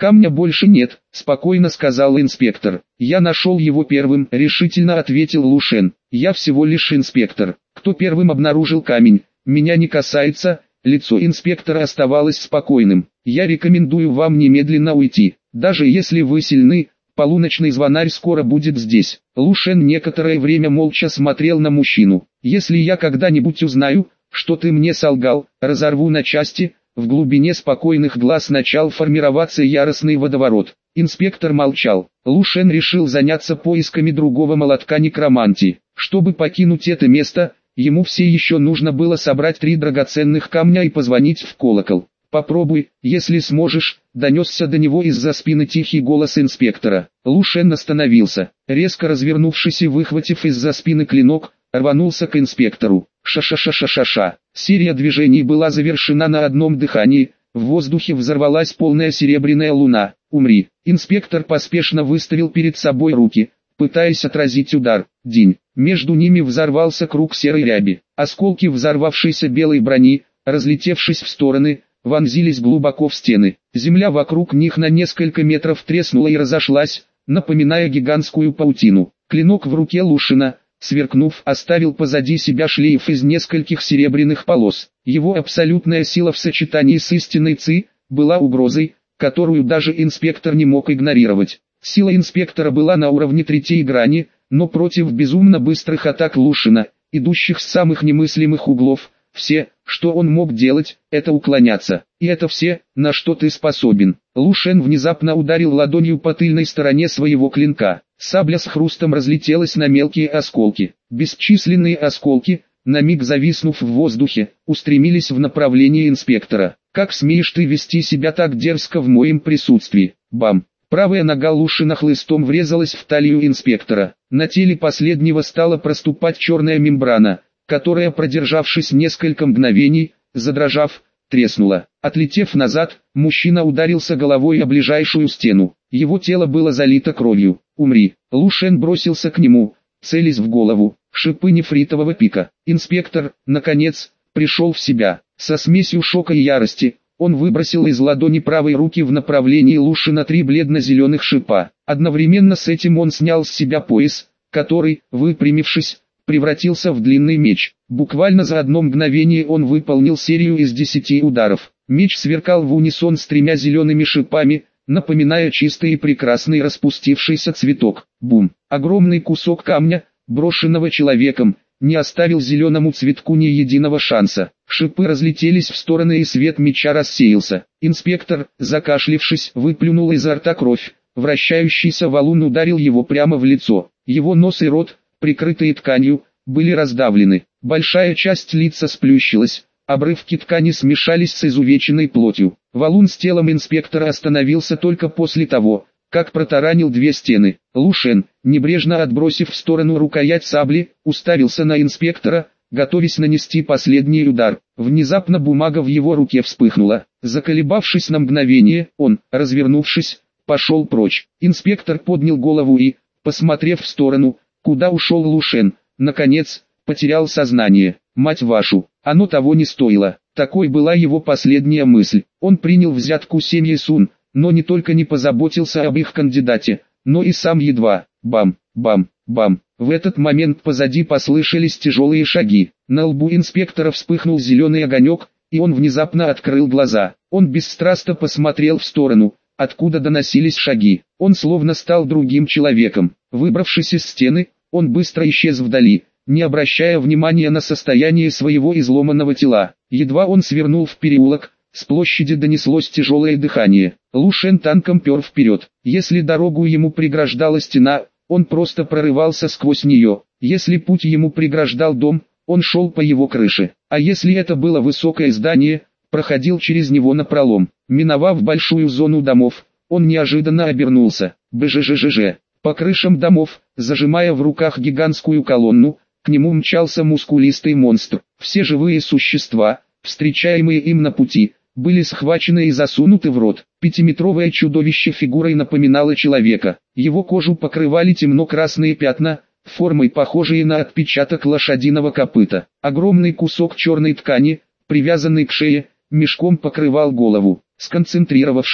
«Камня больше нет», — спокойно сказал инспектор. «Я нашел его первым», — решительно ответил Лу Шен. «Я всего лишь инспектор. Кто первым обнаружил камень, меня не касается». Лицо инспектора оставалось спокойным. «Я рекомендую вам немедленно уйти. Даже если вы сильны, полуночный звонарь скоро будет здесь». Лу Шен некоторое время молча смотрел на мужчину. «Если я когда-нибудь узнаю, что ты мне солгал, разорву на части». В глубине спокойных глаз начал формироваться яростный водоворот. Инспектор молчал. Лу Шен решил заняться поисками другого молотка некромантии. Чтобы покинуть это место, ему все еще нужно было собрать 3 драгоценных камня и позвонить в колокол. «Попробуй, если сможешь», — донесся до него из-за спины тихий голос инспектора. Лу Шен остановился, резко развернувшись и выхватив из-за спины клинок, рванулся к инспектору. Ша-ша-ша-ша-ша-ша. Серия движений была завершена на одном дыхании, в воздухе взорвалась полная серебряная луна. «Умри!» Инспектор поспешно выставил перед собой руки, пытаясь отразить удар. Динь. Между ними взорвался круг серой ряби. Осколки взорвавшейся белой брони, разлетевшись в стороны, вонзились глубоко в стены. Земля вокруг них на несколько метров треснула и разошлась, напоминая гигантскую паутину. Клинок в руке Лу Шена, сверкнув, оставил позади себя шлейф из нескольких серебряных полос. Его абсолютная сила в сочетании с истинной ци была угрозой, которую даже инспектор не мог игнорировать. Сила инспектора была на уровне 3-й грани, но против безумно быстрых атак Лу Шена, идущих с самых немыслимых углов, все, что он мог делать, это уклоняться. И это все, на что ты способен. Лу Шен внезапно ударил ладонью по тыльной стороне своего клинка. Сабля с хрустом разлетелась на мелкие осколки. Бесчисленные осколки, на миг зависнув в воздухе, устремились в направлении инспектора. «Как смеешь ты вести себя так дерзко в моем присутствии?» Бам! Правая нога Лу Шена хлыстом врезалась в талию инспектора. На теле последнего стала проступать черная мембрана, которая, продержавшись несколько мгновений, задрожав, треснула. Отлетев назад, мужчина ударился головой о ближайшую стену. Его тело было залито кровью. «Умри!» Лу Шен бросился к нему, целясь в голову. Шипы нефритового пика. Инспектор, наконец, пришел в себя. Со смесью шока и ярости, он выбросил из ладони правой руки в направлении Лу Шена 3 бледно-зеленых шипа. Одновременно с этим он снял с себя пояс, который, выпрямившись, превратился в длинный меч. Буквально за одно мгновение он выполнил серию из 10 ударов. Меч сверкал в унисон с 3 зелеными шипами, напоминая чистый и прекрасный распустившийся цветок. Бум! Огромный кусок камня, брошенного человеком, не оставил зеленому цветку ни единого шанса. Шипы разлетелись в стороны и свет меча рассеялся. Инспектор, закашлившись, выплюнул изо рта кровь. Вращающийся валун ударил его прямо в лицо. Его нос и рот, прикрытые тканью, были раздавлены. Большая часть лица сплющилась, обрывки ткани смешались с изувеченной плотью. Валун с телом инспектора остановился только после того, как протаранил 2 стены. Лу Шен, небрежно отбросив в сторону рукоять сабли, уставился на инспектора, готовясь нанести последний удар. Внезапно бумага в его руке вспыхнула. Заколебавшись на мгновение, он, развернувшись, пошел прочь. Инспектор поднял голову и, посмотрев в сторону, куда ушел Лу Шен, наконец, потерял сознание. «Мать вашу, оно того не стоило». Такой была его последняя мысль. Он принял взятку семьи Сун, но не только не позаботился об их кандидате, но и сам едва. Бам, бам, бам. В этот момент позади послышались тяжелые шаги. На лбу инспектора вспыхнул зеленый огонек, и он внезапно открыл глаза. Он бесстрастно посмотрел в сторону, откуда доносились шаги. Он словно стал другим человеком. Выбравшись из стены, он быстро исчез вдали, не обращая внимания на состояние своего изломанного тела. Едва он свернул в переулок, с площади донеслось тяжелое дыхание. Лу Шен танком пер вперед. Если дорогу ему преграждала стена, он просто прорывался сквозь нее. Если путь ему преграждал дом, он шел по его крыше. А если это было высокое здание, проходил через него напролом. Миновав большую зону домов, он неожиданно обернулся. Бжжжж. По крышам домов, зажимая в руках гигантскую колонну, к нему мчался мускулистый монстр. Все живые существа, встречаемые им на пути, были схвачены и засунуты в рот. 5-метровое чудовище фигурой напоминало человека. Его кожу покрывали темно-красные пятна, формой похожие на отпечаток лошадиного копыта. Огромный кусок черной ткани, привязанный к шее, мешком покрывал голову. Сконцентрировавшись,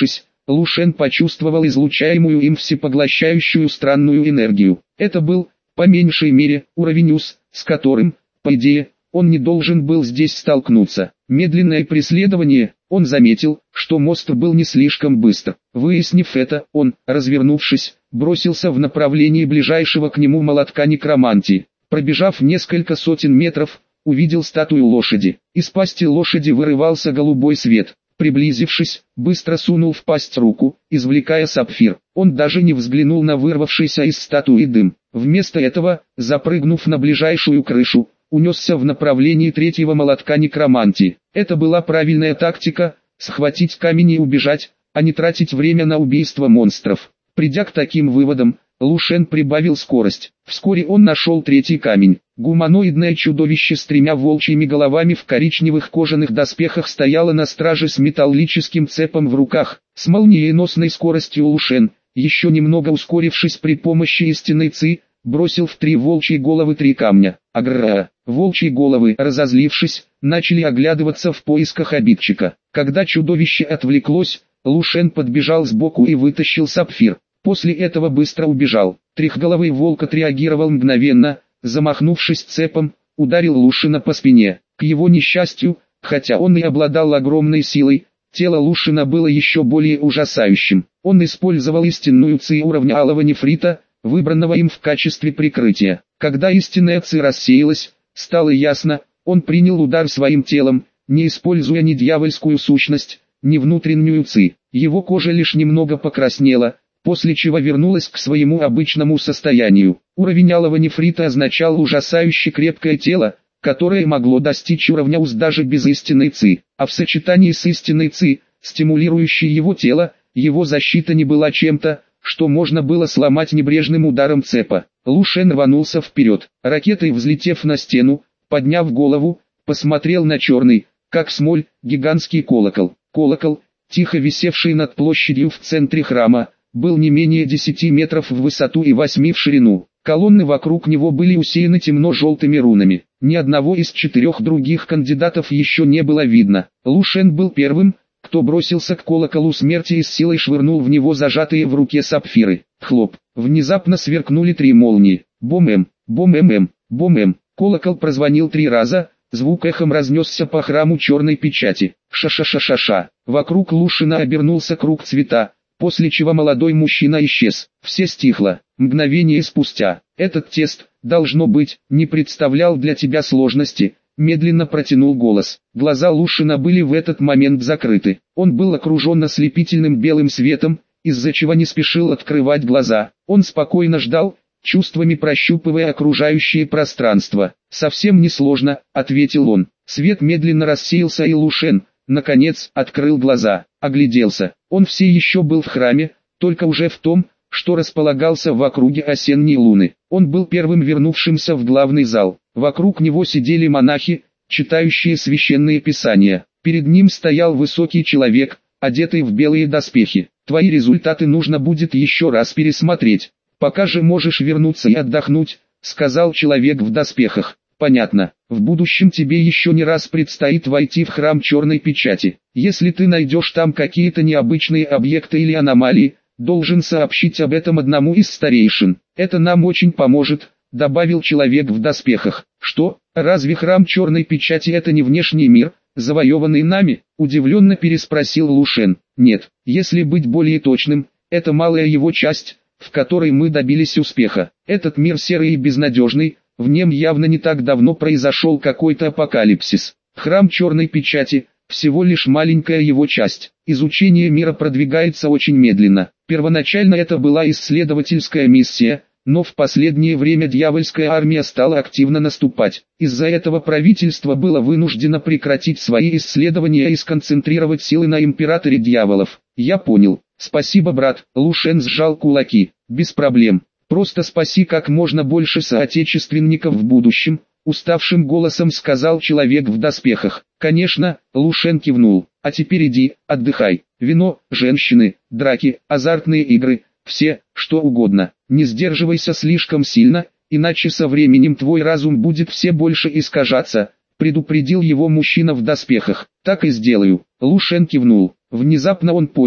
Лушен почувствовал излучаемую им всепоглощающую странную энергию. Это был, по меньшей мере, уровень УС, с которым, по идее, он не должен был здесь столкнуться. Медленное преследование, он заметил, что мост был не слишком быстр. Выяснив это, он, развернувшись, бросился в направлении ближайшего к нему молотка некромантии. Пробежав несколько сотен метров, увидел статую лошади. Из пасти лошади вырывался голубой свет. Приблизившись, быстро сунул в пасть руку, извлекая сапфир. Он даже не взглянул на вырвавшийся из статуи дым. Вместо этого, запрыгнув на ближайшую крышу, унесся в направлении третьего молотка некромантии. Это была правильная тактика – схватить камень и убежать, а не тратить время на убийство монстров. Придя к таким выводам, Лушен прибавил скорость. Вскоре он нашел третий камень. Гуманоидное чудовище с 3 волчьими головами в коричневых кожаных доспехах стояло на страже с металлическим цепом в руках. С молниеносной скоростью Лушен, еще немного ускорившись при помощи истинной ци, бросил в 3 волчьи головы 3 камня. Аграа! Волчьи головы, разозлившись, начали оглядываться в поисках обидчика. Когда чудовище отвлеклось, Лушен подбежал сбоку и вытащил сапфир. После этого быстро убежал. Трехголовый волк отреагировал мгновенно, замахнувшись цепом, ударил Лушина по спине. К его несчастью, хотя он и обладал огромной силой, тело Лушина было еще более ужасающим. Он использовал истинную ци уровня алого нефрита, выбранного им в качестве прикрытия. Когда истинная ци рассеялась, стало ясно, он принял удар своим телом, не используя ни дьявольскую сущность, ни внутреннюю ци. Его кожа лишь немного покраснела, после чего вернулась к своему обычному состоянию. Уровень алого нефрита означал ужасающе крепкое тело, которое могло достичь уровня УС даже без истинной ци. А в сочетании с истинной ци, стимулирующей его тело, его защита не была чем-то, что можно было сломать небрежным ударом цепа. Лушен рванулся вперед. Ракетой взлетев на стену, подняв голову, посмотрел на черный, как смоль, гигантский колокол. Колокол, тихо висевший над площадью в центре храма, был не менее 10 метров в высоту и 8 в ширину. Колонны вокруг него были усеяны темно-желтыми рунами. Ни одного из 4 других кандидатов еще не было видно. Лушен был первым, кто бросился к колоколу смерти и с силой швырнул в него зажатые в руке сапфиры. Хлоп! Внезапно сверкнули 3 молнии. Бом-эм, бом-эм-эм, бом-эм. Колокол прозвонил 3 раза, звук эхом разнесся по храму черной печати. Ша-ша-ша-ша-ша. Вокруг Лушина обернулся круг цвета, после чего молодой мужчина исчез. Все стихло. Мгновение спустя. Этот тест, должно быть, не представлял для тебя сложности. Медленно протянул голос. Глаза Лушина были в этот момент закрыты. Он был окружен ослепительным белым светом, из-за чего не спешил открывать глаза. Он спокойно ждал, чувствами прощупывая окружающее пространство. «Совсем несложно», — ответил он. Свет медленно рассеялся и Лушен, наконец, открыл глаза, огляделся. Он все еще был в храме, только уже в том, что располагался в округе осенней луны. Он был первым вернувшимся в главный зал. Вокруг него сидели монахи, читающие священные писания. Перед ним стоял высокий человек, одетый в белые доспехи. «Твои результаты нужно будет еще раз пересмотреть. Пока же можешь вернуться и отдохнуть», — сказал человек в доспехах. «Понятно. В будущем тебе еще не раз предстоит войти в храм черной печати. Если ты найдешь там какие-то необычные объекты или аномалии, должен сообщить об этом одному из старейшин. Это нам очень поможет», — добавил человек в доспехах. «Что, разве храм черной печати это не внешний мир, завоеванный нами?» — удивленно переспросил Лушен. «Нет, если быть более точным, это малая его часть, в которой мы добились успеха. Этот мир серый и безнадежный, в нем явно не так давно произошел какой-то апокалипсис. Храм черной печати — всего лишь маленькая его часть. Изучение мира продвигается очень медленно. Первоначально это была исследовательская миссия, но в последнее время дьявольская армия стала активно наступать. Из-за этого правительство было вынуждено прекратить свои исследования и сконцентрировать силы на императоре дьяволов. Я понял. Спасибо, брат. Лушен сжал кулаки. Без проблем. Просто спаси как можно больше соотечественников в будущем, уставшим голосом сказал человек в доспехах. Конечно, Лушен кивнул. А теперь иди, отдыхай. Вино, женщины, драки, азартные игры, все, что угодно. Не сдерживайся слишком сильно, иначе со временем твой разум будет все больше искажаться, предупредил его мужчина в доспехах. Так и сделаю. Лушен кивнул. Внезапно он понял,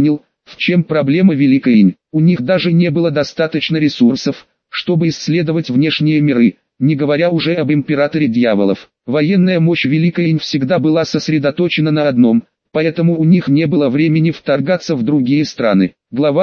В чем проблема Великой? У них даже не было достаточно ресурсов, чтобы исследовать внешние миры, не говоря уже об императоре дьяволов. Военная мощь Великой всегда была сосредоточена на одном, поэтому у них не было времени вторгаться в другие страны. Глава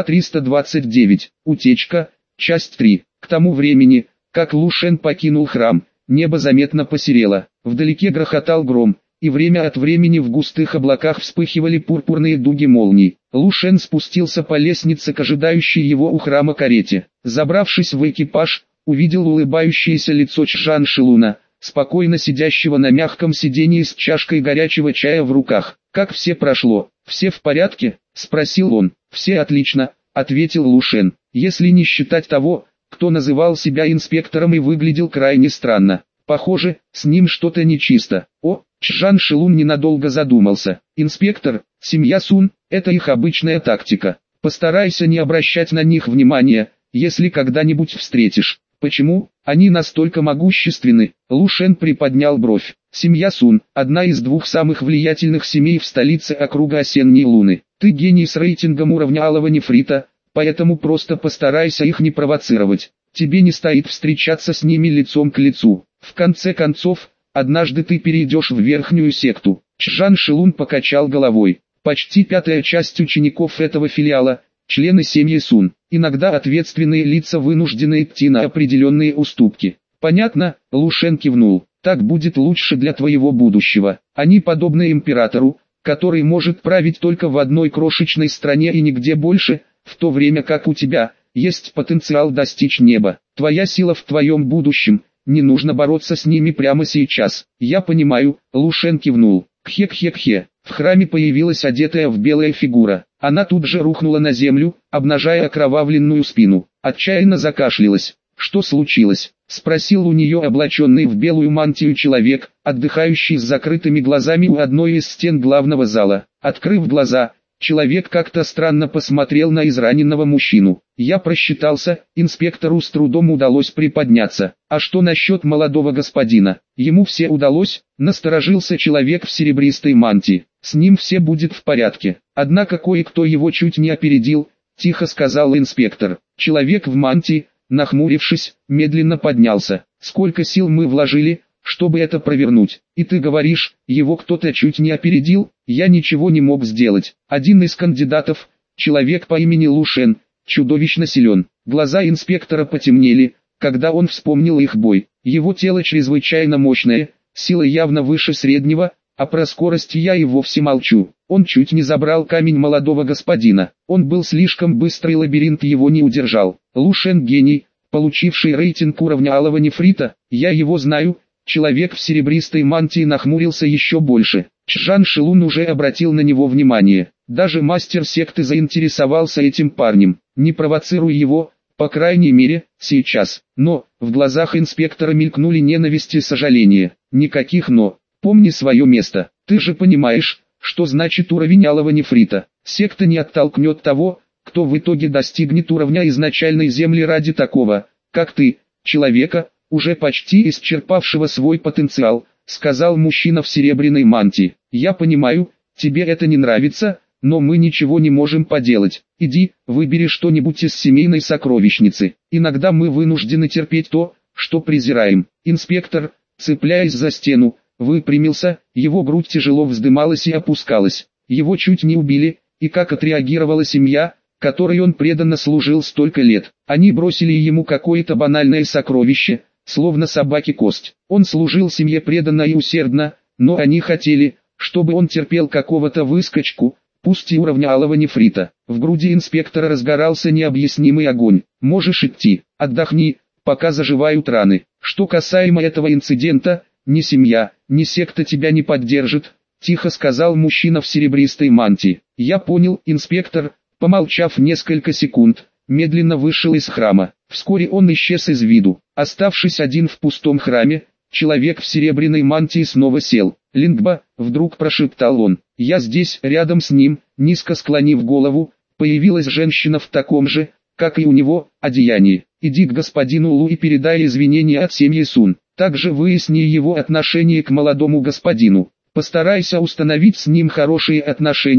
329. Утечка. Часть 3. К тому времени, как Лу Шен покинул храм, небо заметно посерело. Вдалеке грохотал гром, и время от времени в густых облаках вспыхивали пурпурные дуги молний. Лу Шен спустился по лестнице к ожидающей его у храма карете. Забравшись в экипаж, увидел улыбающееся лицо Чжан Шилуна, спокойно сидящего на мягком сиденье с чашкой горячего чая в руках. «Как все прошло? Все в порядке?» – спросил он. «Все отлично», – ответил Лу Шен, «если не считать того, кто называл себя инспектором и выглядел крайне странно. Похоже, с ним что-то нечисто». «О!» – Чжан Шилун ненадолго задумался. «Инспектор, семья Сун – это их обычная тактика. Постарайся не обращать на них внимания, если когда-нибудь встретишь». «Почему? Они настолько могущественны?» Лу Шен приподнял бровь. «Семья Сун – одна из двух самых влиятельных семей в столице округа Осенней Луны. Ты гений с рейтингом уровня алого нефрита, поэтому просто постарайся их не провоцировать. Тебе не стоит встречаться с ними лицом к лицу. В конце концов, однажды ты перейдешь в верхнюю секту». Чжан Шилун покачал головой. «Почти пятая часть учеников этого филиала – члены семьи Сун. Иногда ответственные лица вынуждены идти на определенные уступки». «Понятно», – Лу Шен кивнул. «Так будет лучше для твоего будущего. Они подобны императору, который может править только в одной крошечной стране и нигде больше, в то время как у тебя есть потенциал достичь неба. Твоя сила в твоем будущем, не нужно бороться с ними прямо сейчас». «Я понимаю», – Лу Шен кивнул. «Кхе-кхе-кхе». В храме появилась одетая в белая фигура. Она тут же рухнула на землю, обнажая окровавленную спину. Отчаянно закашлялась. «Что случилось?» – спросил у нее облаченный в белую мантию человек, отдыхающий с закрытыми глазами у одной из стен главного зала. Открыв глаза, человек как-то странно посмотрел на израненного мужчину. «Я просчитался, инспектору с трудом удалось приподняться. А что насчет молодого господина? Ему все удалось?» – насторожился человек в серебристой мантии. «С ним все будет в порядке. Однако кое-кто его чуть не опередил», – тихо сказал инспектор. Человек в мантии, нахмурившись, медленно поднялся. «Сколько сил мы вложили, чтобы это провернуть? И ты говоришь, его кто-то чуть не опередил?» «Я ничего не мог сделать. Один из кандидатов, человек по имени Лу Шен, чудовищно силен». Глаза инспектора потемнели, когда он вспомнил их бой. Его тело чрезвычайно мощное, сила явно выше среднего, а про скорость я и вовсе молчу. Он чуть не забрал камень молодого господина. Он был слишком быстрый, лабиринт его не удержал. Лу Шен гений, получивший рейтинг уровня алого нефрита. Я его знаю. Человек в серебристой мантии нахмурился еще больше. Чжан Шилун уже обратил на него внимание. Даже мастер секты заинтересовался этим парнем. Не провоцируй его, по крайней мере, сейчас. Но, в глазах инспектора мелькнули ненависть и сожаление. Никаких «но». Помни свое место. Ты же понимаешь, что значит уровень алого нефрита. Секта не оттолкнет того, кто в итоге достигнет уровня изначальной земли ради такого, как ты, человека, уже почти исчерпавшего свой потенциал, сказал мужчина в серебряной мантии. Я понимаю, тебе это не нравится, но мы ничего не можем поделать. Иди, выбери что-нибудь из семейной сокровищницы. Иногда мы вынуждены терпеть то, что презираем. Инспектор, цепляясь за стену, выпрямился, его грудь тяжело вздымалась и опускалась. Его чуть не убили, и как отреагировала семья, которой он преданно служил столько лет. Они бросили ему какое-то банальное сокровище, словно собаке кость. Он служил семье преданно и усердно, но они хотели, чтобы он терпел какого-то выскочку, пусть и уровня алого нефрита. В груди инспектора разгорался необъяснимый огонь. «Можешь идти, отдохни, пока заживают раны. Что касаемо этого инцидента, ни семья, ни секта тебя не поддержит», — тихо сказал мужчина в серебристой мантии. «Я понял, инспектор», помолчав несколько секунд, медленно вышел из храма. Вскоре он исчез из виду. Оставшись один в пустом храме, человек в серебряной мантии снова сел. «Лингба», — вдруг прошептал он. «Я здесь, рядом с ним», низко склонив голову, появилась женщина в таком же, как и у него, одеянии. «Иди к господину Лу и передай извинения от семьи Сун. Также выясни его отношение к молодому господину. Постарайся установить с ним хорошие отношения,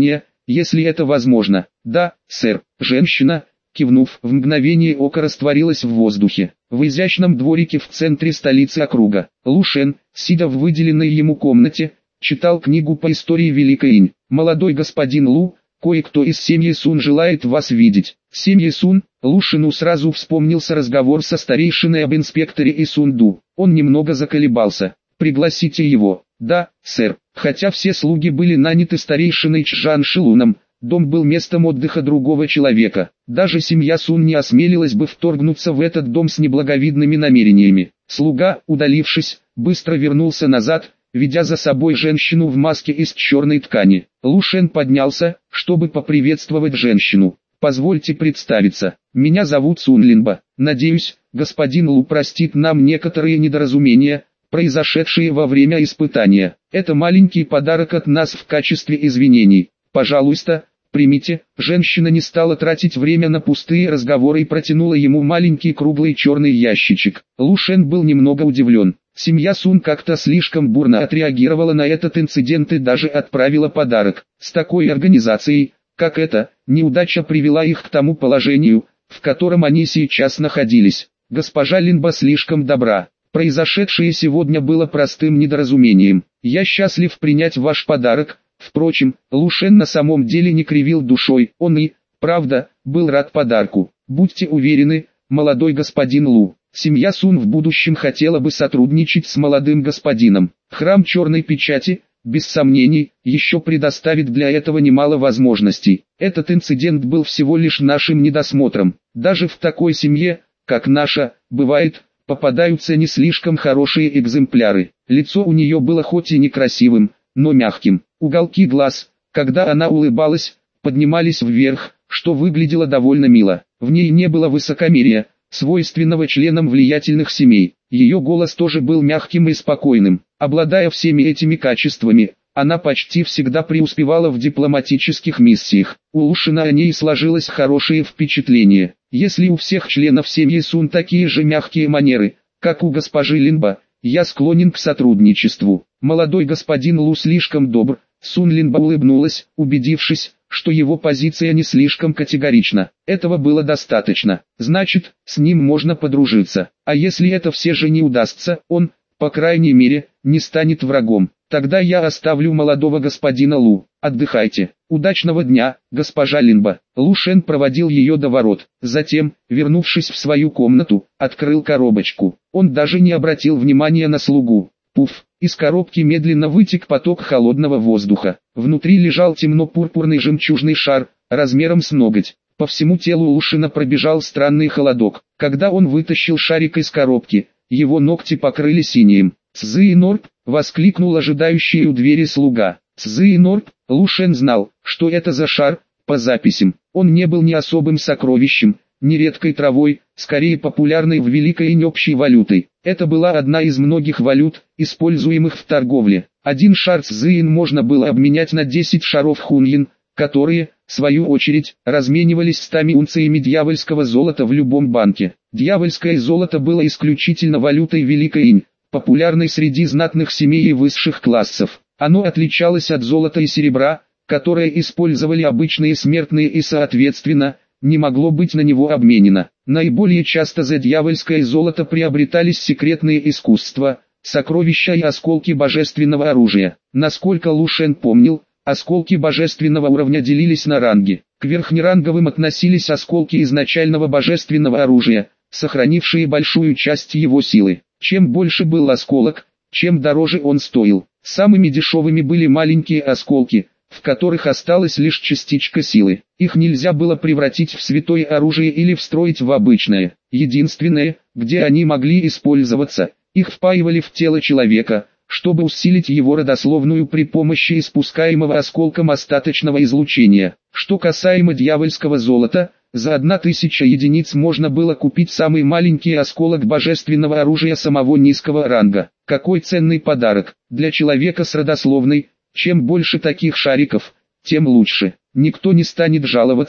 если это возможно. Да, сэр. Женщина, кивнув, в мгновение ока растворилась в воздухе. В изящном дворике в центре столицы округа, Лу Шен, сидя в выделенной ему комнате, читал книгу по истории Великой Инь. «Молодой господин Лу, кое-кто из семьи Сун желает вас видеть». Семьи Сун, Лу Шену сразу вспомнился разговор со старейшиной об инспекторе и Сунду. Он немного заколебался. «Пригласите его». «Да, сэр». Хотя все слуги были наняты старейшиной Чжан Шилуном, дом был местом отдыха другого человека. Даже семья Сун не осмелилась бы вторгнуться в этот дом с неблаговидными намерениями. Слуга, удалившись, быстро вернулся назад, ведя за собой женщину в маске из черной ткани. Лу Шен поднялся, чтобы поприветствовать женщину. «Позвольте представиться. Меня зовут Сун Линба. Надеюсь, господин Лу простит нам некоторые недоразумения, произошедшие во время испытания. Это маленький подарок от нас в качестве извинений. Пожалуйста, примите». Женщина не стала тратить время на пустые разговоры и протянула ему маленький круглый черный ящичек. Лу Шен был немного удивлен. Семья Сун как-то слишком бурно отреагировала на этот инцидент и даже отправила подарок. С такой организацией, как эта, неудача привела их к тому положению, в котором они сейчас находились. Госпожа Линба слишком добра. Произошедшее сегодня было простым недоразумением. Я счастлив принять ваш подарок. Впрочем, Лу Шен на самом деле не кривил душой. Он и, правда, был рад подарку. Будьте уверены, молодой господин Лу, семья Сун в будущем хотела бы сотрудничать с молодым господином. Храм Черной Печати, без сомнений, еще предоставит для этого немало возможностей. Этот инцидент был всего лишь нашим недосмотром. Даже в такой семье, как наша, бывает, попадаются не слишком хорошие экземпляры. Лицо у нее было хоть и некрасивым, но мягким. Уголки глаз, когда она улыбалась, поднимались вверх, что выглядело довольно мило. В ней не было высокомерия, свойственного членам влиятельных семей. Ее голос тоже был мягким и спокойным. Обладая всеми этими качествами, она почти всегда преуспевала в дипломатических миссиях. У Лу Шена о ней сложилось хорошее впечатление. Если у всех членов семьи Сун такие же мягкие манеры, как у госпожи Линба, я склонен к сотрудничеству. Молодой господин Лу слишком добр. Сун Линба улыбнулась, убедившись, что его позиция не слишком категорична. Этого было достаточно. Значит, с ним можно подружиться. А если это все же не удастся, он, по крайней мере, не станет врагом. Тогда я оставлю молодого господина Лу. Отдыхайте. Удачного дня, госпожа Линба. Лу Шен проводил ее до ворот. Затем, вернувшись в свою комнату, открыл коробочку. Он даже не обратил внимания на слугу. Пуф! Из коробки медленно вытек поток холодного воздуха. Внутри лежал темно-пурпурный жемчужный шар, размером с ноготь. По всему телу Лу Шена пробежал странный холодок. Когда он вытащил шарик из коробки, его ногти покрыли синим. «Цзы и Норп!» — воскликнул ожидающий у двери слуга. «Цзы и Норп!» — Лу Шен знал, что это за шар, по записям. Он не был ни особым сокровищем, ни редкой травой, скорее популярной в Великой Инь общей валютой. Это была одна из многих валют, используемых в торговле. Один шар цзыин можно было обменять на 10 шаров хуньин, которые, в свою очередь, разменивались 100 унциями дьявольского золота в любом банке. Дьявольское золото было исключительно валютой Великой Инь, популярной среди знатных семей и высших классов. Оно отличалось от золота и серебра, которые использовали обычные смертные и соответственно, не могло быть на него обменено. Наиболее часто за дьявольское золото приобретались секретные искусства, сокровища и осколки божественного оружия. Насколько Лу Шен помнил, осколки божественного уровня делились на ранги. К верхнеранговым относились осколки изначального божественного оружия, сохранившие большую часть его силы. Чем больше был осколок, чем дороже он стоил. Самыми дешевыми были маленькие осколки, в которых осталась лишь частичка силы. Их нельзя было превратить в святое оружие или встроить в обычное. Единственное, где они могли использоваться, их впаивали в тело человека, чтобы усилить его родословную при помощи испускаемого осколком остаточного излучения. Что касаемо дьявольского золота, за 1000 единиц можно было купить самый маленький осколок божественного оружия самого низкого ранга. Какой ценный подарок для человека с родословной. Чем больше таких шариков, тем лучше. Никто не станет жаловаться,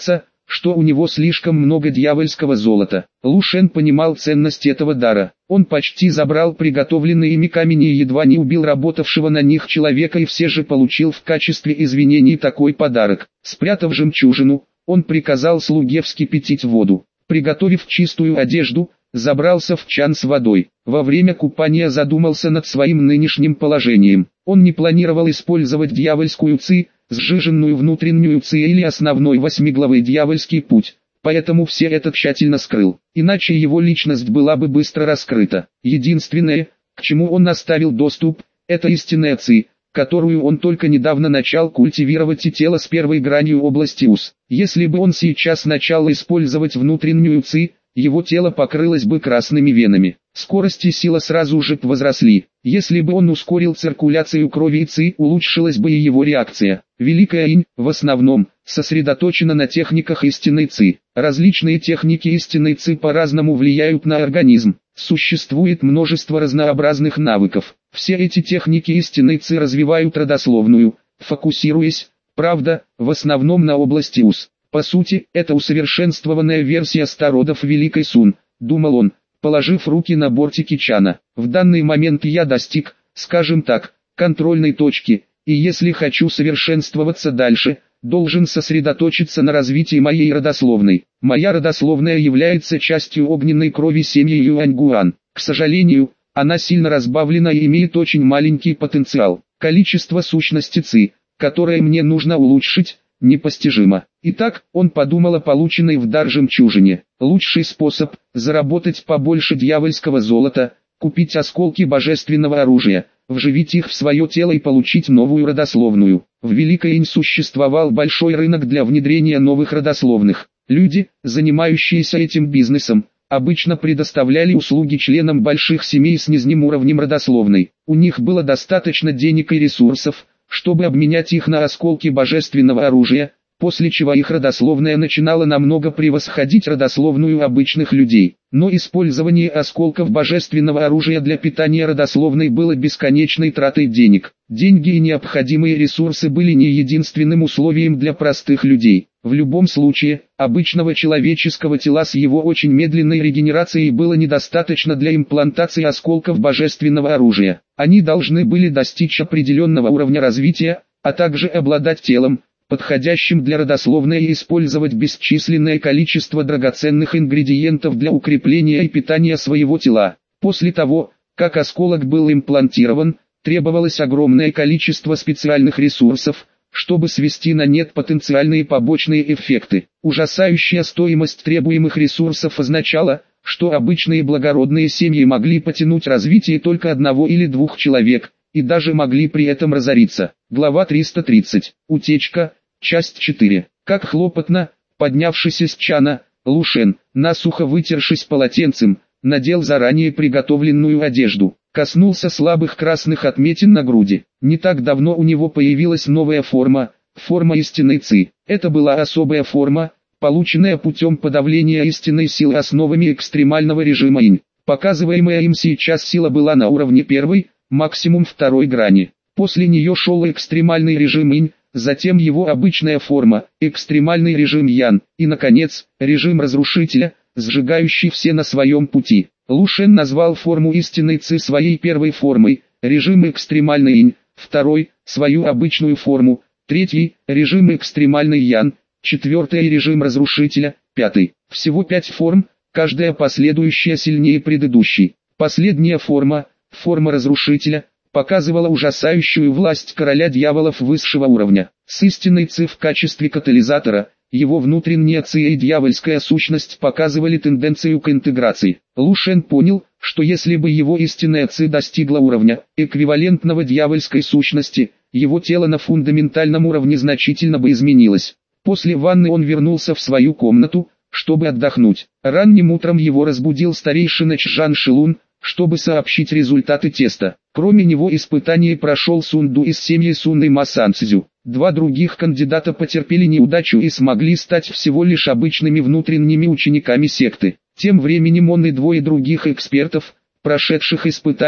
что у него слишком много дьявольского золота. Лу Шен понимал ценность этого дара. Он почти забрал приготовленные ими камни и едва не убил работавшего на них человека, и все же получил в качестве извинений такой подарок. Спрятав жемчужину, он приказал слуге вскипятить воду. Приготовив чистую одежду, забрался в чан с водой. Во время купания задумался над своим нынешним положением. Он не планировал использовать дьявольскую ци, сжиженную внутреннюю ци или основной восьмиглавый дьявольский путь, поэтому все это тщательно скрыл, иначе его личность была бы быстро раскрыта. Единственное, к чему он оставил доступ, это истинная ци, которую он только недавно начал культивировать, и тело с первой гранью области ус. Если бы он сейчас начал использовать внутреннюю ци, его тело покрылось бы красными венами. Скорость и сила сразу же возросли. Если бы он ускорил циркуляцию крови и ци, улучшилась бы и его реакция. Великая инь, в основном, сосредоточена на техниках истинной ци. Различные техники истинной ци по-разному влияют на организм. Существует множество разнообразных навыков. Все эти техники истинной ци развивают родословную, фокусируясь, правда, в основном на области ус. По сути, это усовершенствованная версия 100 родов Великой Сун, думал он, положив руки на бортики чана. В данный момент я достиг, скажем так, контрольной точки, и если хочу совершенствоваться дальше, должен сосредоточиться на развитии моей родословной. Моя родословная является частью огненной крови семьи Юаньгуан. К сожалению, она сильно разбавлена и имеет очень маленький потенциал. Количество сущности ци, которое мне нужно улучшить, непостижимо. Итак, он подумал о полученной в дар жемчужине. Лучший способ – заработать побольше дьявольского золота, купить осколки божественного оружия, вживить их в свое тело и получить новую родословную. В Великой Инь существовал большой рынок для внедрения новых родословных. Люди, занимающиеся этим бизнесом, обычно предоставляли услуги членам больших семей с низким уровнем родословной. У них было достаточно денег и ресурсов, чтобы обменять их на осколки божественного оружия, после чего их родословная начинала намного превосходить родословную обычных людей. Но использование осколков божественного оружия для питания родословной было бесконечной тратой денег. Деньги и необходимые ресурсы были не единственным условием для простых людей. В любом случае, обычного человеческого тела с его очень медленной регенерацией было недостаточно для имплантации осколков божественного оружия. Они должны были достичь определенного уровня развития, а также обладать телом, подходящим для родословной, и использовать бесчисленное количество драгоценных ингредиентов для укрепления и питания своего тела. После того, как осколок был имплантирован, требовалось огромное количество специальных ресурсов, чтобы свести на нет потенциальные побочные эффекты. Ужасающая стоимость требуемых ресурсов означала, что обычные благородные семьи могли потянуть развитие только одного или двух человек, и даже могли при этом разориться. Глава 330. Утечка. Часть 4. Как хлопотно, поднявшись из чана, Лу Шен, насухо вытершись полотенцем, надел заранее приготовленную одежду, коснулся слабых красных отметин на груди. Не так давно у него появилась новая форма, форма истинной ци. Это была особая форма, полученная путем подавления истинной силы основами экстремального режима инь. Показываемая им сейчас сила была на уровне первой, максимум второй грани. После нее шел экстремальный режим инь, затем его обычная форма, экстремальный режим ян, и наконец, режим разрушителя, сжигающий все на своем пути. Лу Шен назвал форму истинной ци своей первой формой, режим экстремальный инь, второй, свою обычную форму, третий, режим экстремальный ян, четвертый режим разрушителя, пятый. Всего 5 форм, каждая последующая сильнее предыдущей. Последняя форма, форма разрушителя, показывала ужасающую власть короля дьяволов высшего уровня. С истинной ци в качестве катализатора, его внутренняя ци и дьявольская сущность показывали тенденцию к интеграции. Лу Шен понял, что если бы его истинная ци достигла уровня, эквивалентного дьявольской сущности, его тело на фундаментальном уровне значительно бы изменилось. После ванны он вернулся в свою комнату, чтобы отдохнуть. Ранним утром его разбудил старейшина Чжан Шилун, чтобы сообщить результаты теста. Кроме него испытание прошел Сунду из семьи Сунны Масанцзю. 2 других кандидата потерпели неудачу и смогли стать всего лишь обычными внутренними учениками секты. Тем временем он и 2 других экспертов, прошедших испытание,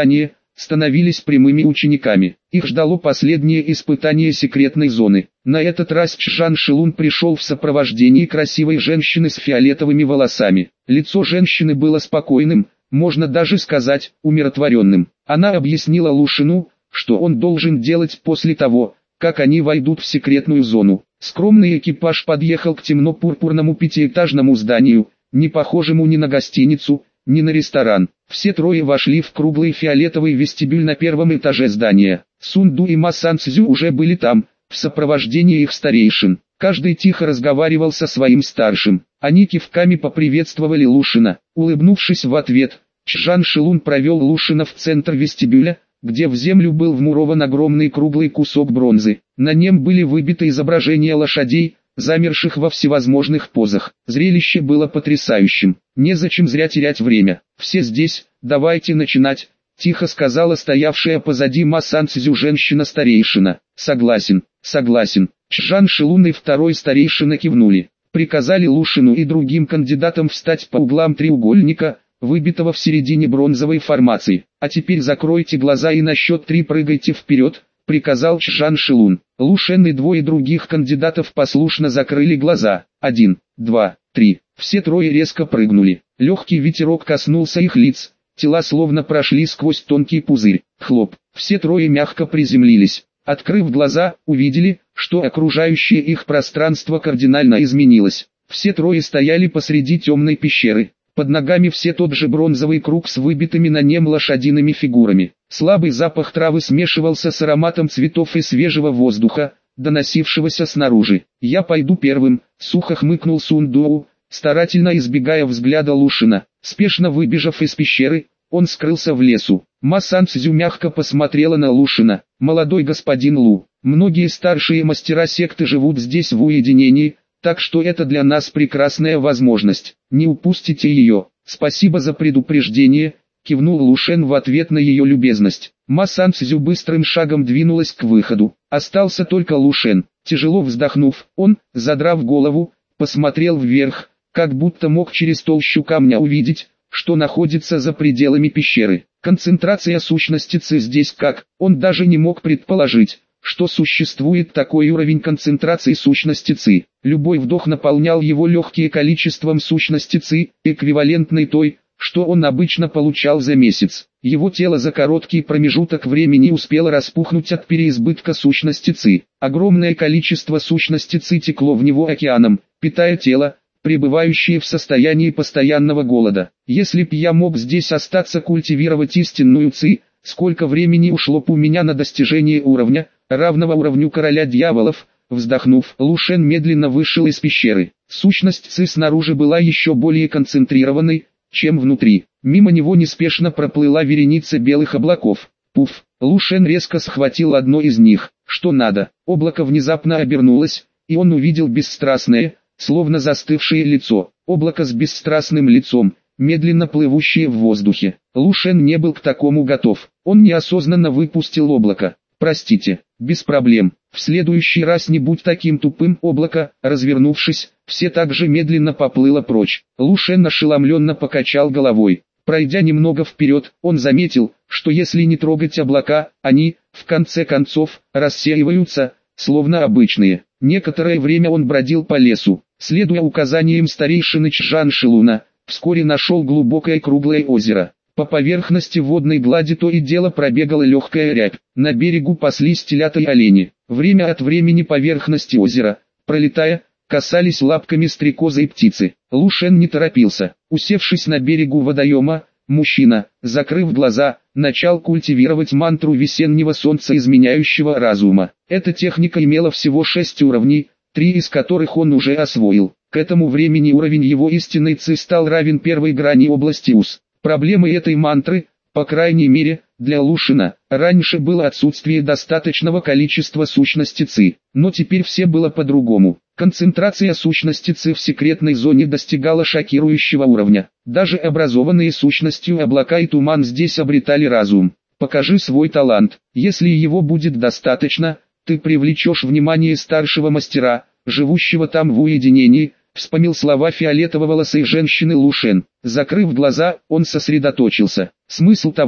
становились прямыми учениками. Их ждало последнее испытание секретной зоны. На этот раз Чжан Шилун пришел в сопровождении красивой женщины с фиолетовыми волосами. Лицо женщины было спокойным, можно даже сказать, умиротворенным. Она объяснила Лушину, что он должен делать после того, как они войдут в секретную зону. Скромный экипаж подъехал к темно-пурпурному пятиэтажному зданию, не похожему ни на гостиницу, ни на ресторан. Все трое вошли в круглый фиолетовый вестибюль на первом этаже здания. Сунду и Ма Сан Цзю уже были там, в сопровождении их старейшин. Каждый тихо разговаривал со своим старшим. Они кивками поприветствовали Лушина. Улыбнувшись в ответ, Чжан Шилун провел Лушина в центр вестибюля, где в землю был вмурован огромный круглый кусок бронзы. На нем были выбиты изображения лошадей, замерших во всевозможных позах. Зрелище было потрясающим. Незачем зря терять время. Все здесь, давайте начинать, тихо сказала стоявшая позади Ма Сан Цзю женщина-старейшина. Согласен, согласен. Чжан Шилун и второй старейшина кивнули. Приказали Лушину и другим кандидатам встать по углам треугольника, выбитого в середине бронзовой формации. А теперь закройте глаза и на счет 3 прыгайте вперед, приказал Чжан Шилун. Лушен и двое других кандидатов послушно закрыли глаза. 1, 2, 3. Все трое резко прыгнули. Легкий ветерок коснулся их лиц, тела словно прошли сквозь тонкий пузырь. Хлоп. Все трое мягко приземлились. Открыв глаза, увидели, что окружающее их пространство кардинально изменилось. Все трое стояли посреди темной пещеры. Под ногами все тот же бронзовый круг с выбитыми на нем лошадиными фигурами. Слабый запах травы смешивался с ароматом цветов и свежего воздуха, доносившегося снаружи. «Я пойду первым», — сухо хмыкнул Сундоу, старательно избегая взгляда Лушина. Спешно выбежав из пещеры, он скрылся в лесу. Ма Сан Цзю мягко посмотрела на Лушина. «Молодой господин Лу, многие старшие мастера секты живут здесь в уединении, так что это для нас прекрасная возможность. Не упустите ее. Спасибо за предупреждение», — кивнул Лушен в ответ на ее любезность. Ма Сан Цзю быстрым шагом двинулась к выходу. Остался только Лушен. Тяжело вздохнув, он, задрав голову, посмотрел вверх, как будто мог через толщу камня увидеть, что находится за пределами пещеры. Концентрация сущности Ци здесь как, он даже не мог предположить, что существует такой уровень концентрации сущности Ци. Любой вдох наполнял его легкие количеством сущности Ци, эквивалентной той, что он обычно получал за месяц. Его тело за короткий промежуток времени успело распухнуть от переизбытка сущности Ци. Огромное количество сущности Ци текло в него океаном, питая тело, пребывающие в состоянии постоянного голода. Если б я мог здесь остаться культивировать истинную Ци, сколько времени ушло б у меня на достижение уровня, равного уровню короля дьяволов. Вздохнув, Лушен медленно вышел из пещеры. Сущность Ци снаружи была еще более концентрированной, чем внутри. Мимо него неспешно проплыла вереница белых облаков. Пуф! Лушен резко схватил одно из них. Что надо? Облако внезапно обернулось, и он увидел бесстрастное, словно застывшее лицо. Облако с бесстрастным лицом, медленно плывущее в воздухе. Лушен не был к такому готов. Он неосознанно выпустил облако. «Простите, без проблем. В следующий раз не будь таким тупым». Облако, развернувшись, все так же медленно поплыло прочь. Лушен ошеломленно покачал головой. Пройдя немного вперед, он заметил, что если не трогать облака, они, в конце концов, рассеиваются, словно обычные. Некоторое время он бродил по лесу, следуя указаниям старейшины Чжан Шилуна, вскоре нашел глубокое круглое озеро. По поверхности водной глади то и дело пробегала легкая рябь. На берегу паслись телята и олени. Время от времени поверхности озера, пролетая, касались лапками стрекозы и птицы. Лушен не торопился. Усевшись на берегу водоема, мужчина, закрыв глаза, начал культивировать мантру весеннего солнца изменяющего разума. Эта техника имела всего 6 уровней, 3 из которых он уже освоил. К этому времени уровень его истинной Ци стал равен первой грани области УС. Проблемой этой мантры, по крайней мере, для Лушина, раньше было отсутствие достаточного количества сущности Ци, но теперь все было по-другому. Концентрация сущности Ци в секретной зоне достигала шокирующего уровня. Даже образованные сущностью облака и туман здесь обретали разум. Покажи свой талант. Если его будет достаточно, ты привлечешь внимание старшего мастера, живущего там в уединении. Вспомнил слова фиолетово-волосой женщины Лушен. Закрыв глаза, он сосредоточился. Смысл того,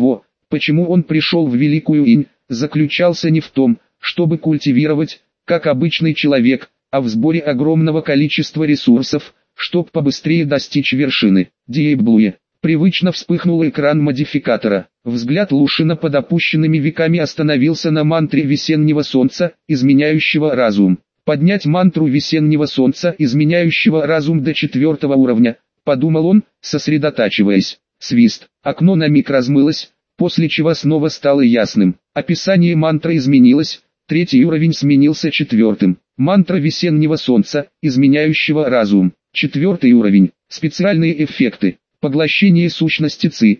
Почему он пришел в Великую Инь, заключался не в том, чтобы культивировать, как обычный человек, а в сборе огромного количества ресурсов, чтобы побыстрее достичь вершины. Диэблуе. Привычно вспыхнул экран модификатора. Взгляд Лушина под опущенными веками остановился на мантре весеннего солнца, изменяющего разум. Поднять мантру весеннего солнца, изменяющего разум до 4 уровня, подумал он, сосредотачиваясь. Свист. Окно на миг размылось, после чего снова стало ясным. Описание мантры изменилось, 3 уровень сменился 4. Мантра весеннего солнца, изменяющего разум. 4 уровень. Специальные эффекты. Поглощение сущности ЦИ.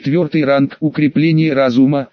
4 ранг. Укрепление разума.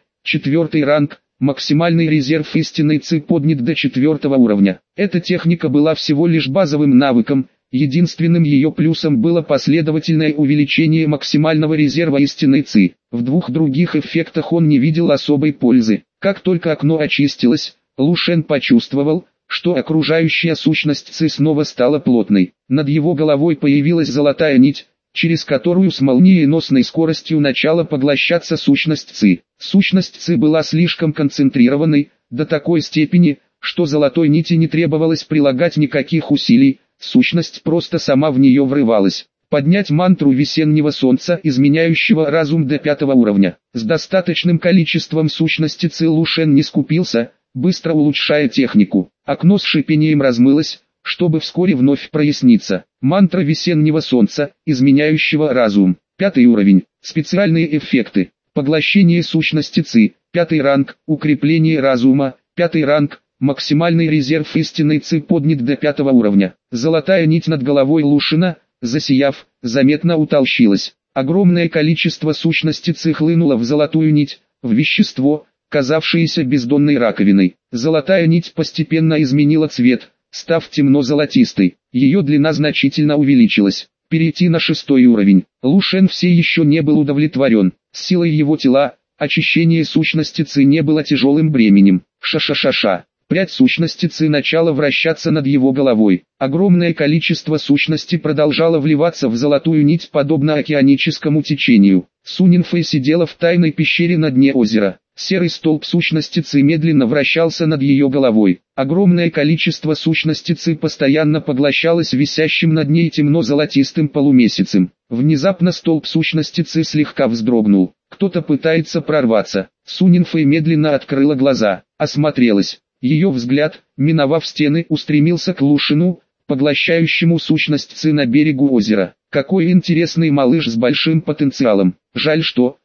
4 ранг. Максимальный резерв истинной ЦИ поднят до 4 уровня. Эта техника была всего лишь базовым навыком. Единственным ее плюсом было последовательное увеличение максимального резерва истинной ЦИ. В 2 других эффектах он не видел особой пользы. Как только окно очистилось, Лушен почувствовал, что окружающая сущность ЦИ снова стала плотной. Над его головой появилась золотая нить, через которую с молниеносной скоростью начала поглощаться сущность ЦИ. Сущность ЦИ была слишком концентрированной, до такой степени, что золотой нити не требовалось прилагать никаких усилий, сущность просто сама в нее врывалась. Поднять мантру весеннего солнца, изменяющего разум до 5 уровня. С достаточным количеством сущности ЦИ Лушен не скупился, быстро улучшая технику. Окно с шипением размылось, чтобы вскоре вновь проясниться. Мантра весеннего солнца, изменяющего разум. 5 уровень. Специальные эффекты. Поглощение сущности ЦИ. 5 ранг. Укрепление разума. 5 ранг. Максимальный резерв истинной ЦИ поднят до 5 уровня. Золотая нить над головой Лушина, засияв, заметно утолщилась. Огромное количество сущности ЦИ хлынуло в золотую нить, в вещество, казавшееся бездонной раковиной. Золотая нить постепенно изменила цвет, став темно-золотистой. Ее длина значительно увеличилась. Перейти на 6 уровень. Лушен все еще не был удовлетворен. Силой его тела, очищение сущности ЦИ не было тяжелым бременем. Ша-ша-ша-ша. Прядь сущности ЦИ начала вращаться над его головой. Огромное количество сущности продолжало вливаться в золотую нить подобно океаническому течению. Сунинфэй сидела в тайной пещере на дне озера. Серый столб сущности ЦИ медленно вращался над ее головой. Огромное количество сущности ЦИ постоянно поглощалось висящим над ней темно-золотистым полумесяцем. Внезапно столб сущности ЦИ слегка вздрогнул. Кто-то пытается прорваться. Сунинфэй медленно открыла глаза, осмотрелась. Ее взгляд, миновав стены, устремился к Лушину, поглощающему сущность ЦИ на берегу озера. Какой интересный малыш с большим потенциалом. Жаль, что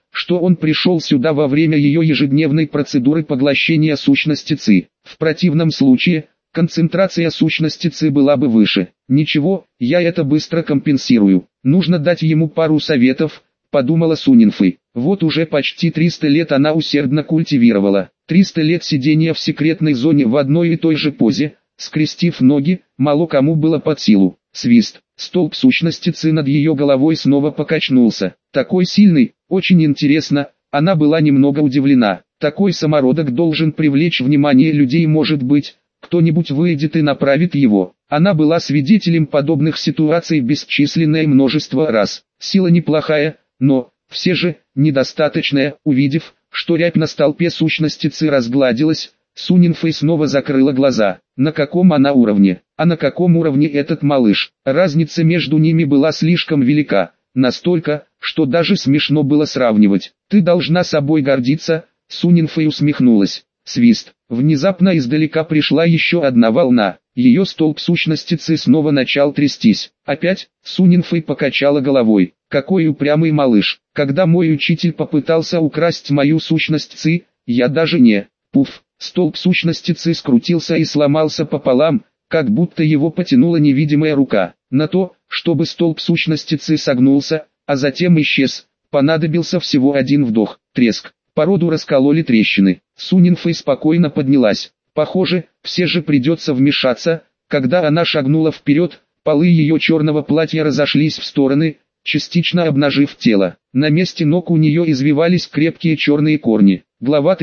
он пришел сюда во время ее ежедневной процедуры поглощения сущности ЦИ. В противном случае, концентрация сущности ЦИ была бы выше. Ничего, я это быстро компенсирую. Нужно дать ему пару советов, подумала Сунинфэй. Вот уже почти 300 лет она усердно культивировала. 300 лет сидения в секретной зоне в одной и той же позе, скрестив ноги, мало кому было под силу. Свист. Столб сущности ЦИ над ее головой снова покачнулся. Такой сильный, очень интересно, она была немного удивлена. Такой самородок должен привлечь внимание людей, может быть, кто-нибудь выйдет и направит его. Она была свидетелем подобных ситуаций бесчисленное множество раз. Сила неплохая, но, все же, недостаточная. Увидев, что рябь на столпе сущности ЦИ разгладилась, Сунинфэй снова закрыла глаза. На каком она уровне? А на каком уровне этот малыш? Разница между ними была слишком велика, настолько, что даже смешно было сравнивать. Ты должна собой гордиться, Сунинфэй усмехнулась. Свист. Внезапно издалека пришла еще одна волна. Ее столб сущности ЦИ снова начал трястись. Опять, Сунинфэй покачала головой. Какой упрямый малыш. Когда мой учитель попытался украсть мою сущность ЦИ, я даже не... Пуф. Столб сущности ЦИ скрутился и сломался пополам, как будто его потянула невидимая рука. На то, чтобы столб сущности ЦИ согнулся, а затем исчез, понадобился всего один вдох. Треск. Породу раскололи трещины. Сунинфэй спокойно поднялась. Похоже, все же придется вмешаться. Когда она шагнула вперед, полы ее черного платья разошлись в стороны, частично обнажив тело. На месте ног у нее извивались крепкие черные корни. Глава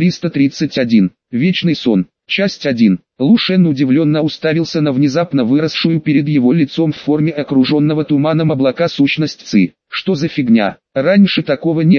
331. Вечный сон. Часть 1. Лушен удивленно уставился на внезапно выросшую перед его лицом в форме окруженного туманом облака сущность ЦИ. Что за фигня? Раньше такого не было.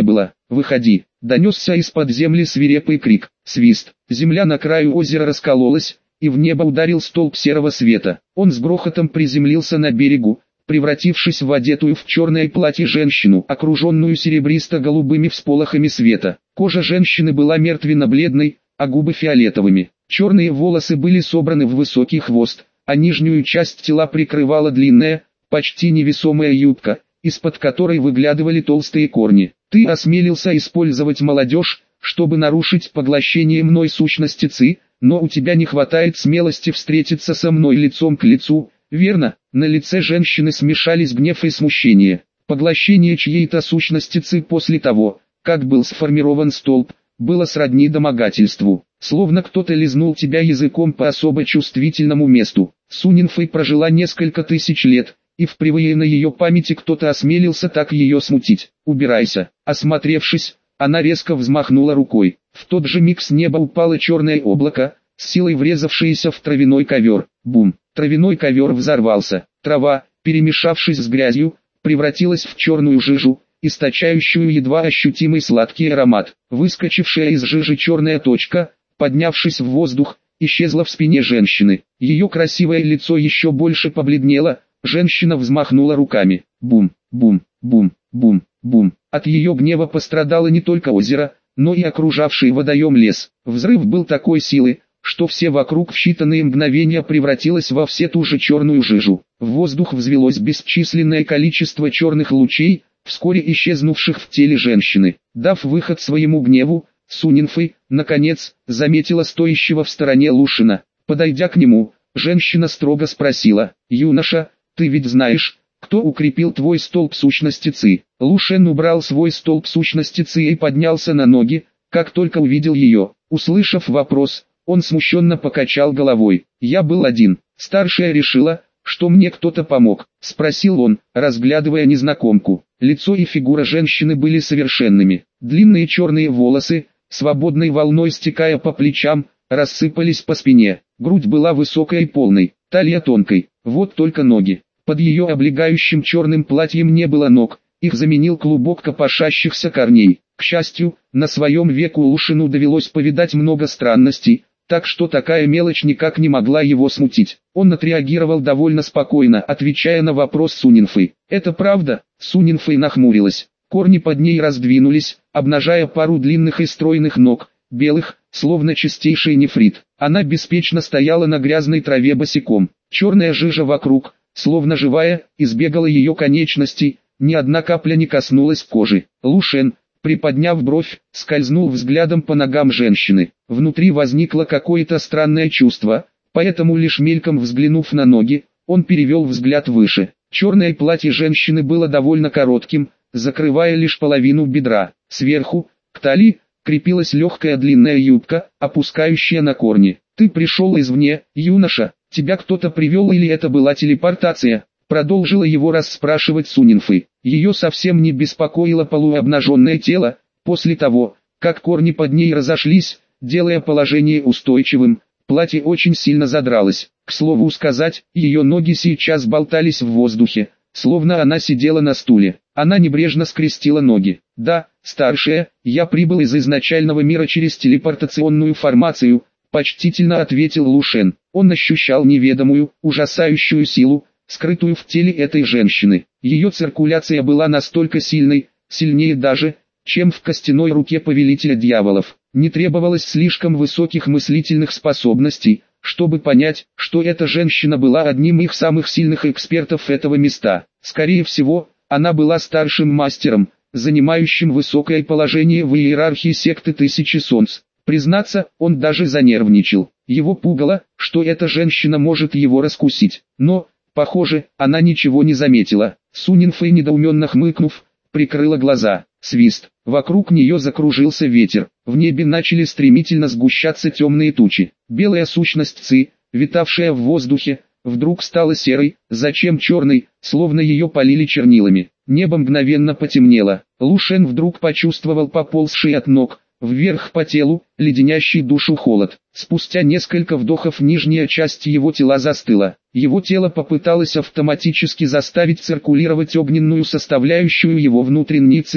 выходи!» Донесся из-под земли свирепый крик, свист. Земля на краю озера раскололась, и в небо ударил столб серого света. Он с грохотом приземлился на берегу, превратившись в одетую в черное платье женщину, окруженную серебристо-голубыми всполохами света. Кожа женщины была мертвенно-бледной, а губы фиолетовыми. Черные волосы были собраны в высокий хвост, а нижнюю часть тела прикрывала длинная, почти невесомая юбка, из-под которой выглядывали толстые корни. «Ты осмелился использовать молодежь, чтобы нарушить поглощение мной сущности Ци, но у тебя не хватает смелости встретиться со мной лицом к лицу, верно?» На лице женщины смешались гнев и смущение. Поглощение чьей-то сущности Ци после того, как был сформирован столб, было сродни домогательству, словно кто-то лизнул тебя языком по особо чувствительному месту. Сунинфэй прожила несколько тысяч лет, и впервые на ее памяти кто-то осмелился так ее смутить. «Убирайся!» Осмотревшись, она резко взмахнула рукой. В тот же миг с неба упало черное облако, с силой врезавшееся в травяной ковер. Бум! Травяной ковер взорвался. Трава, перемешавшись с грязью, превратилась в черную жижу, источающую едва ощутимый сладкий аромат. Выскочившая из жижи черная точка, поднявшись в воздух, исчезла в спине женщины. Ее красивое лицо еще больше побледнело, женщина взмахнула руками. Бум, бум, бум, бум, бум. От ее гнева пострадало не только озеро, но и окружавший водоем лес. Взрыв был такой силы, что все вокруг в считанные мгновения превратилось во все ту же черную жижу. В воздух взвелось бесчисленное количество черных лучей, вскоре исчезнувших в теле женщины. Дав выход своему гневу, Сунинфэй, наконец, заметила стоящего в стороне Лушина. Подойдя к нему, женщина строго спросила: «Юноша, ты ведь знаешь, кто укрепил твой столб сущности Ци?» Лушен убрал свой столб сущности Ци и поднялся на ноги, как только увидел ее. Услышав вопрос, он смущенно покачал головой. «Я был один. Старшая решила, что мне кто-то помог», — спросил он, разглядывая незнакомку. Лицо и фигура женщины были совершенными. Длинные черные волосы, свободной волной стекая по плечам, рассыпались по спине. Грудь была высокой и полной, талия тонкой. Вот только ноги. Под ее облегающим черным платьем не было ног, их заменил клубок копошащихся корней. К счастью, на своем веку Лушину довелось повидать много странностей, так что такая мелочь никак не могла его смутить. Он отреагировал довольно спокойно, отвечая на вопрос Сунинфэй. «Это правда?» Сунинфэй нахмурилась. Корни под ней раздвинулись, обнажая пару длинных и стройных ног, белых, словно чистейший нефрит. Она беспечно стояла на грязной траве босиком. Черная жижа вокруг, словно живая, избегала ее конечностей, ни одна капля не коснулась кожи. Лушен, приподняв бровь, скользнул взглядом по ногам женщины. Внутри возникло какое-то странное чувство, поэтому лишь мельком взглянув на ноги, он перевел взгляд выше. Черное платье женщины было довольно коротким, закрывая лишь половину бедра. Сверху, к талии, крепилась легкая длинная юбка, опускающая на корни. «Ты пришел извне, юноша, тебя кто-то привел или это была телепортация?» Продолжила его расспрашивать Сунинфэй. Ее совсем не беспокоило полуобнаженное тело. После того, как корни под ней разошлись, делая положение устойчивым, платье очень сильно задралось. К слову сказать, ее ноги сейчас болтались в воздухе, словно она сидела на стуле. Она небрежно скрестила ноги. «Да, старшая, я прибыл из изначального мира через телепортационную формацию», почтительно ответил Лушен. Он ощущал неведомую, ужасающую силу, скрытую в теле этой женщины. Ее циркуляция была настолько сильной, сильнее даже, чем в костяной руке повелителя дьяволов. Не требовалось слишком высоких мыслительных способностей, чтобы понять, что эта женщина была одним из самых сильных экспертов этого места. Скорее всего, она была старшим мастером, занимающим высокое положение в иерархии секты Тысячи Солнц. Признаться, он даже занервничал. Его пугало, что эта женщина может его раскусить. Но, похоже, она ничего не заметила. Сунинфэй, недоуменно хмыкнув, прикрыла глаза. Свист. Вокруг нее закружился ветер. В небе начали стремительно сгущаться темные тучи. Белая сущность Ци, витавшая в воздухе, вдруг стала серой, зачем черной, словно ее полили чернилами. Небо мгновенно потемнело. Лушен вдруг почувствовал поползший от ног вверх по телу, леденящий душу холод. Спустя несколько вдохов нижняя часть его тела застыла. Его тело попыталось автоматически заставить циркулировать огненную составляющую его внутренней Ци,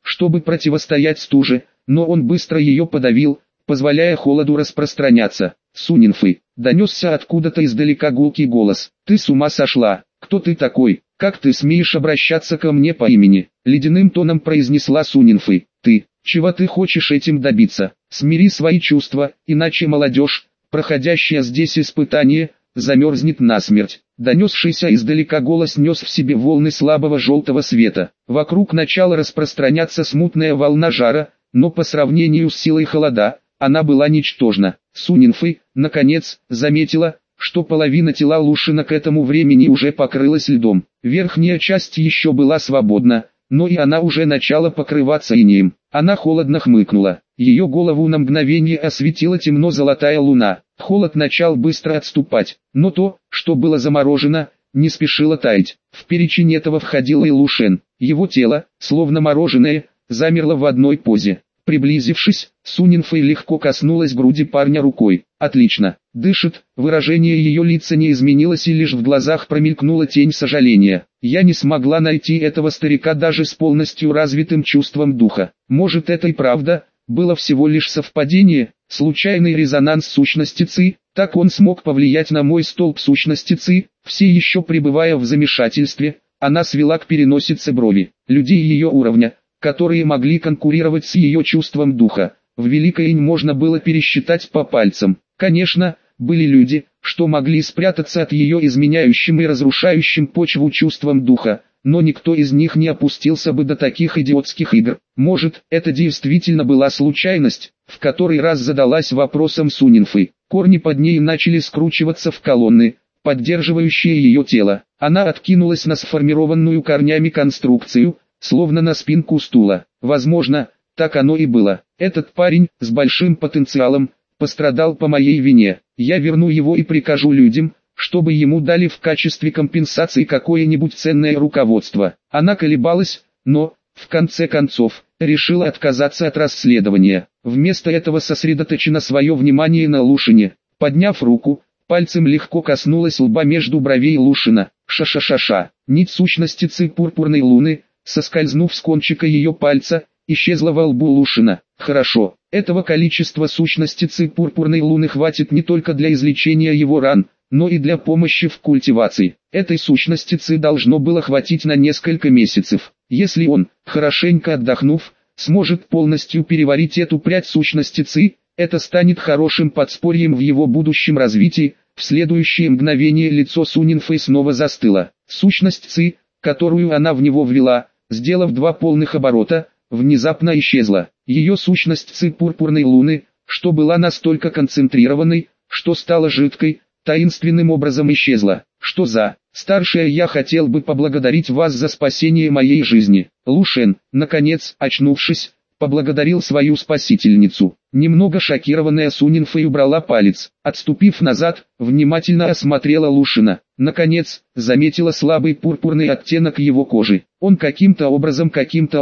чтобы противостоять стуже, но он быстро ее подавил, позволяя холоду распространяться. «Сунинфы!» — донесся откуда-то издалека гулкий голос. «Ты с ума сошла? Кто ты такой? Как ты смеешь обращаться ко мне по имени?» — ледяным тоном произнесла Сунинфы. «Ты, чего ты хочешь этим добиться? Смири свои чувства, иначе молодежь, проходящая здесь испытание, замерзнет насмерть». Донесшийся издалека голос нес в себе волны слабого желтого света. Вокруг начала распространяться смутная волна жара, но по сравнению с силой холода, она была ничтожна. Сунинфы, наконец, заметила, что половина тела Лушина к этому времени уже покрылась льдом. Верхняя часть еще была свободна, но и она уже начала покрываться инеем. Она холодно хмыкнула. Ее голову на мгновение осветила темно-золотая луна. Холод начал быстро отступать, но то, что было заморожено, не спешило таять. В перечень этого входил и Лушен. Его тело, словно мороженое, замерло в одной позе. Приблизившись, Сунинфэй легко коснулась груди парня рукой. «Отлично, дышит», выражение ее лица не изменилось и лишь в глазах промелькнула тень сожаления. «Я не смогла найти этого старика даже с полностью развитым чувством духа. Может, это и правда, было всего лишь совпадение, случайный резонанс сущности Ци, так он смог повлиять на мой столб сущности Ци». Все еще пребывая в замешательстве, она свела к переносице брови. Людей ее уровня, которые могли конкурировать с ее чувством духа, в Великой Инь можно было пересчитать по пальцам. Конечно, были люди, что могли спрятаться от ее изменяющим и разрушающим почву чувством духа, но никто из них не опустился бы до таких идиотских игр. Может, это действительно была случайность, в который раз задалась вопросом Сунинфы. Корни под ней начали скручиваться в колонны, поддерживающие ее тело. Она откинулась на сформированную корнями конструкцию, словно на спинку стула. Возможно, так оно и было. Этот парень, с большим потенциалом, пострадал по моей вине. Я верну его и прикажу людям, чтобы ему дали в качестве компенсации какое-нибудь ценное руководство. Она колебалась, но, в конце концов, решила отказаться от расследования. Вместо этого сосредоточена свое внимание на Лушине. Подняв руку, пальцем легко коснулась лба между бровей Лушина. Ша-ша-ша-ша. Нить сущности Ци пурпурной луны, соскользнув с кончика ее пальца, исчезла во лбу Лушина. Хорошо, этого количества сущности Ци пурпурной луны хватит не только для излечения его ран, но и для помощи в культивации. Этой сущности Ци должно было хватить на несколько месяцев. Если он, хорошенько отдохнув, сможет полностью переварить эту прядь сущности Ци, это станет хорошим подспорьем в его будущем развитии. В следующее мгновение лицо Сунинфэй снова застыло. Сущность Ци, которую она в него ввела, сделав 2 полных оборота, внезапно исчезла. Ее сущность Ци пурпурной луны, что была настолько концентрированной, что стала жидкой, таинственным образом исчезла. Что за... Старшая, я хотел бы поблагодарить вас за спасение моей жизни. Лушен, наконец, очнувшись, поблагодарил свою спасительницу. Немного шокированная Сунинфэй убрала палец. Отступив назад, внимательно осмотрела Лушина. Наконец, заметила слабый пурпурный оттенок его кожи. Он каким-то образом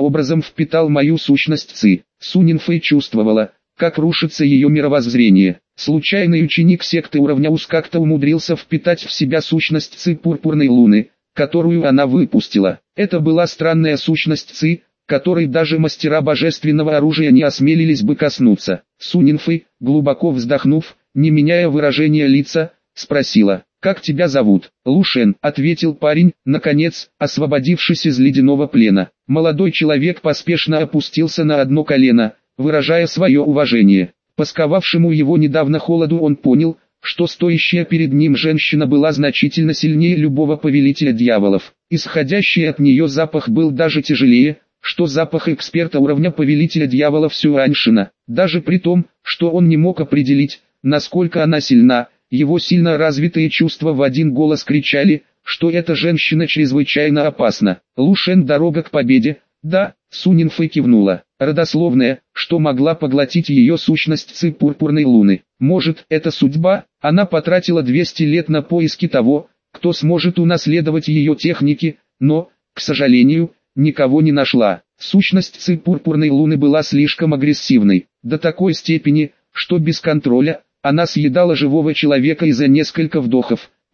впитал мою сущность Ци. Сунинфэй чувствовала, как рушится ее мировоззрение. Случайный ученик секты уровня УС как-то умудрился впитать в себя сущность Ци пурпурной луны, которую она выпустила. Это была странная сущность Ци, которой даже мастера божественного оружия не осмелились бы коснуться. Сунинфэй, глубоко вздохнув, не меняя выражения лица, спросила: «Как тебя зовут?» «Лушен», — ответил парень, наконец, освободившись из ледяного плена. Молодой человек поспешно опустился на одно колено, выражая свое уважение. По сковавшему его недавно холоду он понял, что стоящая перед ним женщина была значительно сильнее любого повелителя дьяволов. Исходящий от нее запах был даже тяжелее, что запах эксперта уровня повелителя дьяволов Сюаньшина. Даже при том, что он не мог определить, насколько она сильна, его сильно развитые чувства в один голос кричали, что эта женщина чрезвычайно опасна. Лушен, дорога к победе. Да, Сунинфэй кивнула. Родословная, что могла поглотить ее сущность Ци пурпурной луны. Может, это судьба? Она потратила 200 лет на поиски того, кто сможет унаследовать ее техники, но, к сожалению, никого не нашла. Сущность Ци пурпурной луны была слишком агрессивной, до такой степени, что без контроля, она съедала живого человека и за несколько вдохов,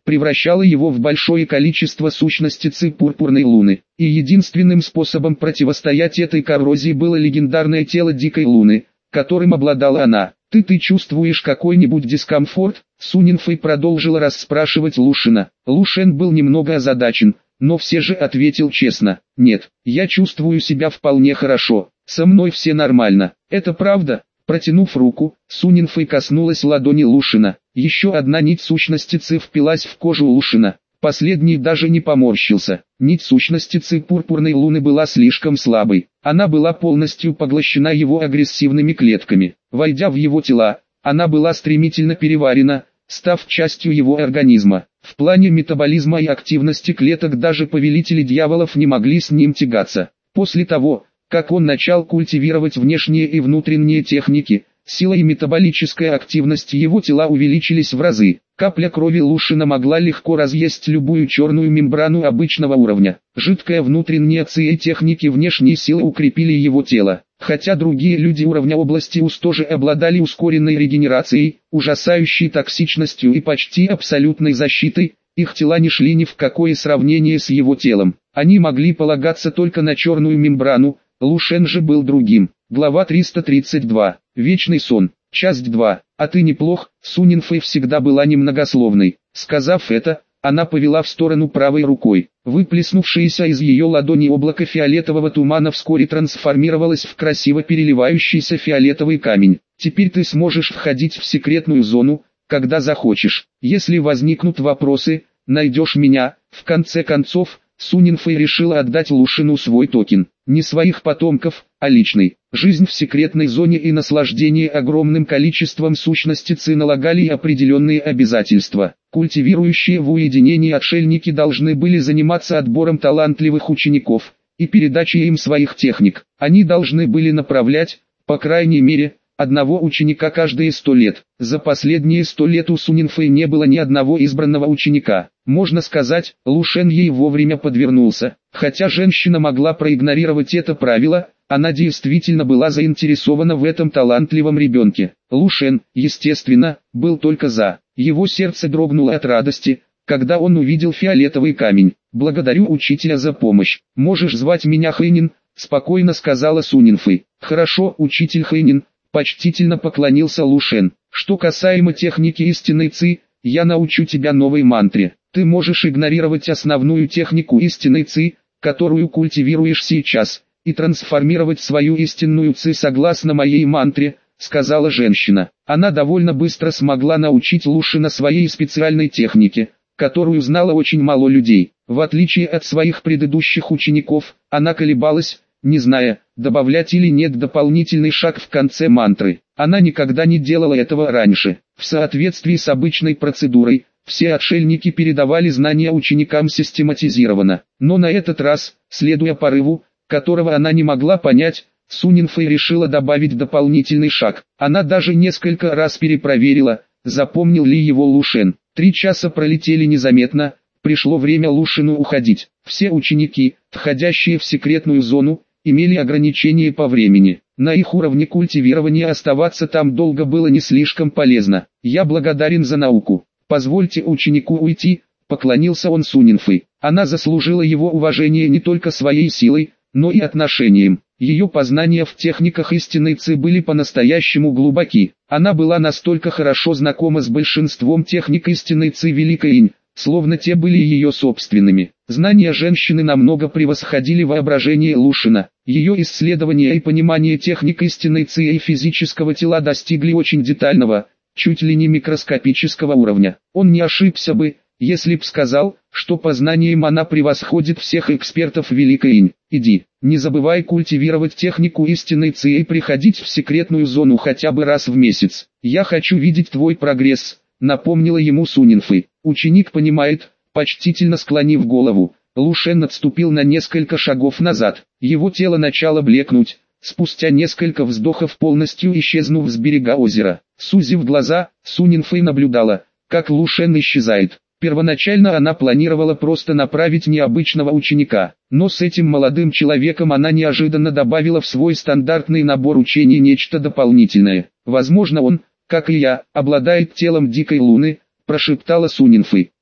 превращала его в большое количество сущности Ци пурпурной луны. И единственным способом противостоять этой коррозии было легендарное тело Дикой Луны, которым обладала она. Ты чувствуешь какой-нибудь дискомфорт?» Сунинфэй продолжила расспрашивать Лушена. Лушен был немного озадачен, но все же ответил честно: «Нет, я чувствую себя вполне хорошо, со мной все нормально». «Это правда?» Протянув руку, Сунинфэй коснулась ладони Лушена. Еще одна нить сущности Ци впилась в кожу Лушена. Последний даже не поморщился. Нить сущности Ци пурпурной луны была слишком слабой. Она была полностью поглощена его агрессивными клетками. Войдя в его тела, она была стремительно переварена, став частью его организма. В плане метаболизма и активности клеток даже повелители дьяволов не могли с ним тягаться. После того, как он начал культивировать внешние и внутренние техники, сила и метаболическая активность его тела увеличились в разы. Капля крови Лушена могла легко разъесть любую черную мембрану обычного уровня. Жидкая внутренняя ци и техники внешней силы укрепили его тело. Хотя другие люди уровня области УС тоже обладали ускоренной регенерацией, ужасающей токсичностью и почти абсолютной защитой, их тела не шли ни в какое сравнение с его телом. Они могли полагаться только на черную мембрану. Лушен же был другим. Глава 332. Вечный сон. Часть 2. «А ты неплох», Сунинфэй всегда была немногословной. Сказав это, она повела в сторону правой рукой. Выплеснувшееся из ее ладони облако фиолетового тумана вскоре трансформировалось в красиво переливающийся фиолетовый камень. «Теперь ты сможешь входить в секретную зону, когда захочешь. Если возникнут вопросы, найдешь меня». В конце концов, Сунинфэй решила отдать Лушену свой токен. Не своих потомков, а личный. Жизнь в секретной зоне и наслаждение огромным количеством сущности Ци налагали определенные обязательства. Культивирующие в уединении отшельники должны были заниматься отбором талантливых учеников и передачей им своих техник. Они должны были направлять, по крайней мере, одного ученика каждые 100 лет. За последние 100 лет у Сунинфэй не было ни одного избранного ученика. Можно сказать, Лушен ей вовремя подвернулся. Хотя женщина могла проигнорировать это правило, она действительно была заинтересована в этом талантливом ребенке. Лушен, естественно, был только за. Его сердце дрогнуло от радости, когда он увидел фиолетовый камень. «Благодарю учителя за помощь. Можешь звать меня Хэнин», — спокойно сказала Сунинфэй. «Хорошо, учитель Хэнин», — почтительно поклонился Лушен. «Что касаемо техники истинной Ци, я научу тебя новой мантре. Ты можешь игнорировать основную технику истинной Ци, которую культивируешь сейчас, и трансформировать свою истинную Ци согласно моей мантре», — сказала женщина. Она довольно быстро смогла научить Лушена своей специальной технике, которую знало очень мало людей. В отличие от своих предыдущих учеников, она колебалась, не зная, добавлять или нет дополнительный шаг в конце мантры. Она никогда не делала этого раньше. В соответствии с обычной процедурой, все отшельники передавали знания ученикам систематизированно. Но на этот раз, следуя порыву, которого она не могла понять, Сунинфэй решила добавить дополнительный шаг. Она даже несколько раз перепроверила, запомнил ли его Лушен. 3 часа пролетели незаметно, пришло время Лушену уходить. Все ученики, входящие в секретную зону, имели ограничения по времени. На их уровне культивирования оставаться там долго было не слишком полезно. «Я благодарен за науку. Позвольте ученику уйти», — поклонился он Сунинфэй. Она заслужила его уважение не только своей силой, но и отношением. Ее познания в техниках истинной Ци были по-настоящему глубоки. Она была настолько хорошо знакома с большинством техник истинной Ци Великой Инь, словно те были ее собственными. Знания женщины намного превосходили воображение Лушена. Ее исследования и понимание техник истинной Ци и физического тела достигли очень детального, чуть ли не микроскопического уровня. Он не ошибся бы, если б сказал, что по знаниям она превосходит всех экспертов Великой Инь. «Иди, не забывай культивировать технику истинной Ци и приходить в секретную зону хотя бы раз в месяц. Я хочу видеть твой прогресс», — напомнила ему Сунинфэй. Ученик понимает, почтительно склонив голову. Лушен отступил на несколько шагов назад. Его тело начало блекнуть, спустя несколько вздохов полностью исчезнув с берега озера. Сузив глаза, Сунинфэй наблюдала, как Лушен исчезает. Первоначально она планировала просто направить необычного ученика, но с этим молодым человеком она неожиданно добавила в свой стандартный набор учений нечто дополнительное. «Возможно он, как и я, обладает телом Дикой Луны», — прошептала Сунинфэй.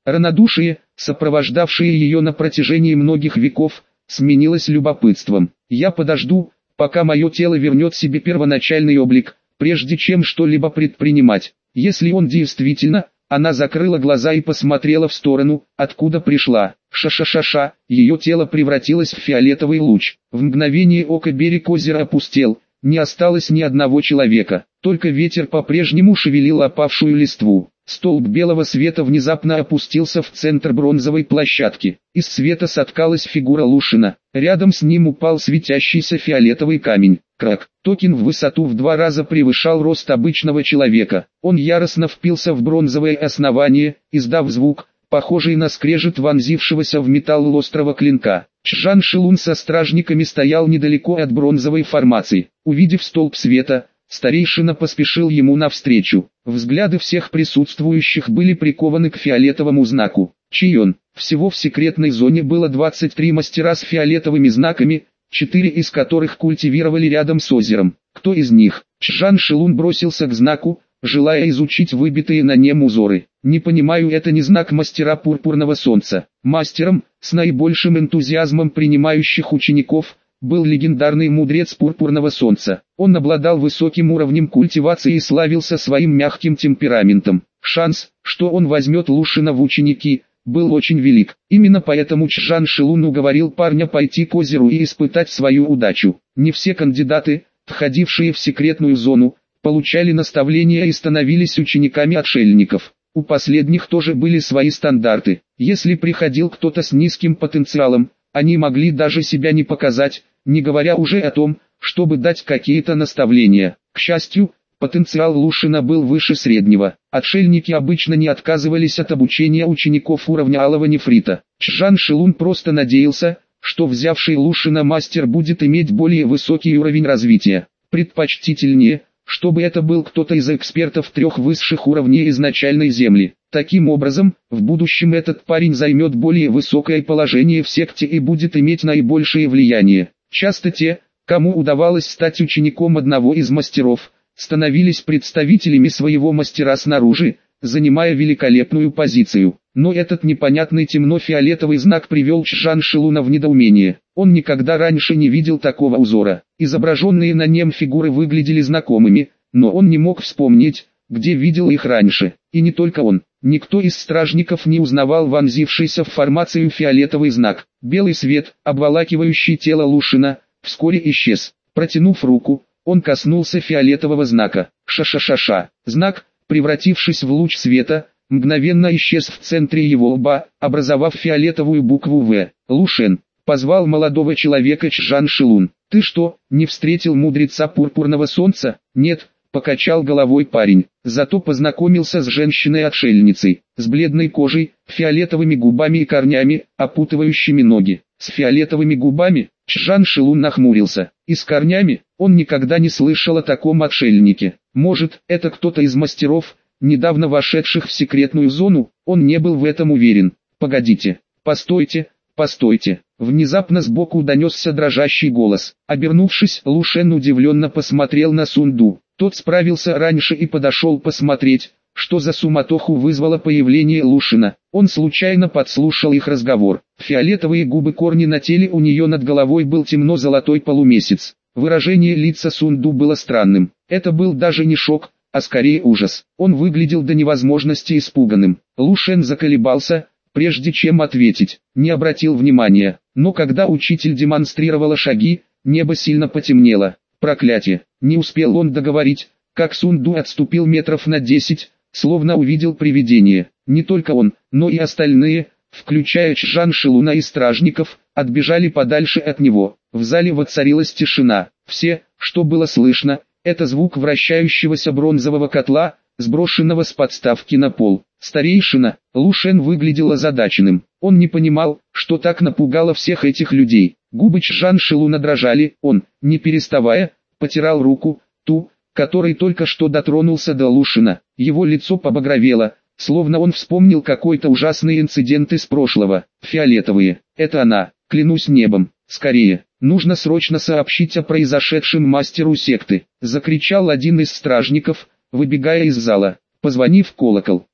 Равнодушие, сопровождавшее ее на протяжении многих веков, сменилось любопытством. «Я подожду, пока мое тело вернет себе первоначальный облик, прежде чем что-либо предпринимать. Если он действительно...» Она закрыла глаза и посмотрела в сторону, откуда пришла. Ша-ша-ша-ша, ее тело превратилось в фиолетовый луч. В мгновение ока берег озера опустел, не осталось ни одного человека. Только ветер по-прежнему шевелил опавшую листву. Столб белого света внезапно опустился в центр бронзовой площадки. Из света соткалась фигура Лушина. Рядом с ним упал светящийся фиолетовый камень. Крак. Токен в высоту в 2 раза превышал рост обычного человека. Он яростно впился в бронзовое основание, издав звук, похожий на скрежет вонзившегося в металл острого клинка. Чжан Шилун со стражниками стоял недалеко от бронзовой формации. Увидев столб света, старейшина поспешил ему навстречу. Взгляды всех присутствующих были прикованы к фиолетовому знаку. Чей он? Всего в секретной зоне было 23 мастера с фиолетовыми знаками, 4 из которых культивировали рядом с озером. Кто из них? Чжан Шилун бросился к знаку, желая изучить выбитые на нем узоры. «Не понимаю, это не знак мастера пурпурного солнца». Мастером, с наибольшим энтузиазмом принимающих учеников, был легендарный мудрец пурпурного солнца. Он обладал высоким уровнем культивации и славился своим мягким темпераментом. Шанс, что он возьмет Лушина в ученики, был очень велик. Именно поэтому Чжан Шилун уговорил парня пойти к озеру и испытать свою удачу. Не все кандидаты, входившие в секретную зону, получали наставления и становились учениками отшельников. У последних тоже были свои стандарты. Если приходил кто-то с низким потенциалом, они могли даже себя не показать, не говоря уже о том, чтобы дать какие-то наставления. К счастью, потенциал Лушина был выше среднего. Отшельники обычно не отказывались от обучения учеников уровня алого нефрита. Чжан Шилун просто надеялся, что взявший Лушина мастер будет иметь более высокий уровень развития. Предпочтительнее, чтобы это был кто-то из экспертов 3 высших уровней изначальной земли. Таким образом, в будущем этот парень займет более высокое положение в секте и будет иметь наибольшее влияние. Часто те, кому удавалось стать учеником одного из мастеров, становились представителями своего мастера снаружи, занимая великолепную позицию. Но этот непонятный темно-фиолетовый знак привел Чжан Шилуна в недоумение. Он никогда раньше не видел такого узора. Изображенные на нем фигуры выглядели знакомыми, но он не мог вспомнить, где видел их раньше. И не только он. Никто из стражников не узнавал вонзившийся в формацию фиолетовый знак. Белый свет, обволакивающий тело Лушина, вскоре исчез. Протянув руку, он коснулся фиолетового знака. Ша-ша-ша-ша. Знак, превратившись в луч света, мгновенно исчез в центре его лба, образовав фиолетовую букву «В». «Лушен», — позвал молодого человека Чжан Шилун. «Ты что, не встретил мудреца пурпурного солнца?» «Нет», — покачал головой парень. Зато познакомился с женщиной-отшельницей, с бледной кожей, фиолетовыми губами и корнями, опутывающими ноги. С фиолетовыми губами? Чжан Шилун нахмурился. И с корнями? Он никогда не слышал о таком отшельнике. Может, это кто-то из мастеров, недавно вошедших в секретную зону? Он не был в этом уверен. Погодите, постойте, постойте. Внезапно сбоку донесся дрожащий голос. Обернувшись, Лушен удивленно посмотрел на Сунду. Тот справился раньше и подошел посмотреть, что за суматоху вызвало появление Лушина. Он случайно подслушал их разговор. Фиолетовые губы, корни на теле у нее над головой был темно-золотой полумесяц. Выражение лица Сунду было странным. Это был даже не шок, а скорее ужас. Он выглядел до невозможности испуганным. Лушен заколебался, прежде чем ответить. Не обратил внимания. Но когда учитель демонстрировала шаги, небо сильно потемнело. Проклятие! Не успел он договорить, как Сунду отступил метров на 10, словно увидел привидение. Не только он, но и остальные, включая Чжан Шилуна и стражников, отбежали подальше от него. В зале воцарилась тишина. Все, что было слышно, это звук вращающегося бронзового котла, сброшенного с подставки на пол. Старейшина, Лушен выглядел озадаченным. Он не понимал, что так напугало всех этих людей. Губы Чжан Шилуна дрожали, он, не переставая, потирал руку, ту, который только что дотронулся до Лушина. Его лицо побагровело, словно он вспомнил какой-то ужасный инцидент из прошлого. Фиолетовые, это она, клянусь небом, скорее, нужно срочно сообщить о произошедшем мастеру секты, закричал один из стражников, выбегая из зала. Позвони в колокол.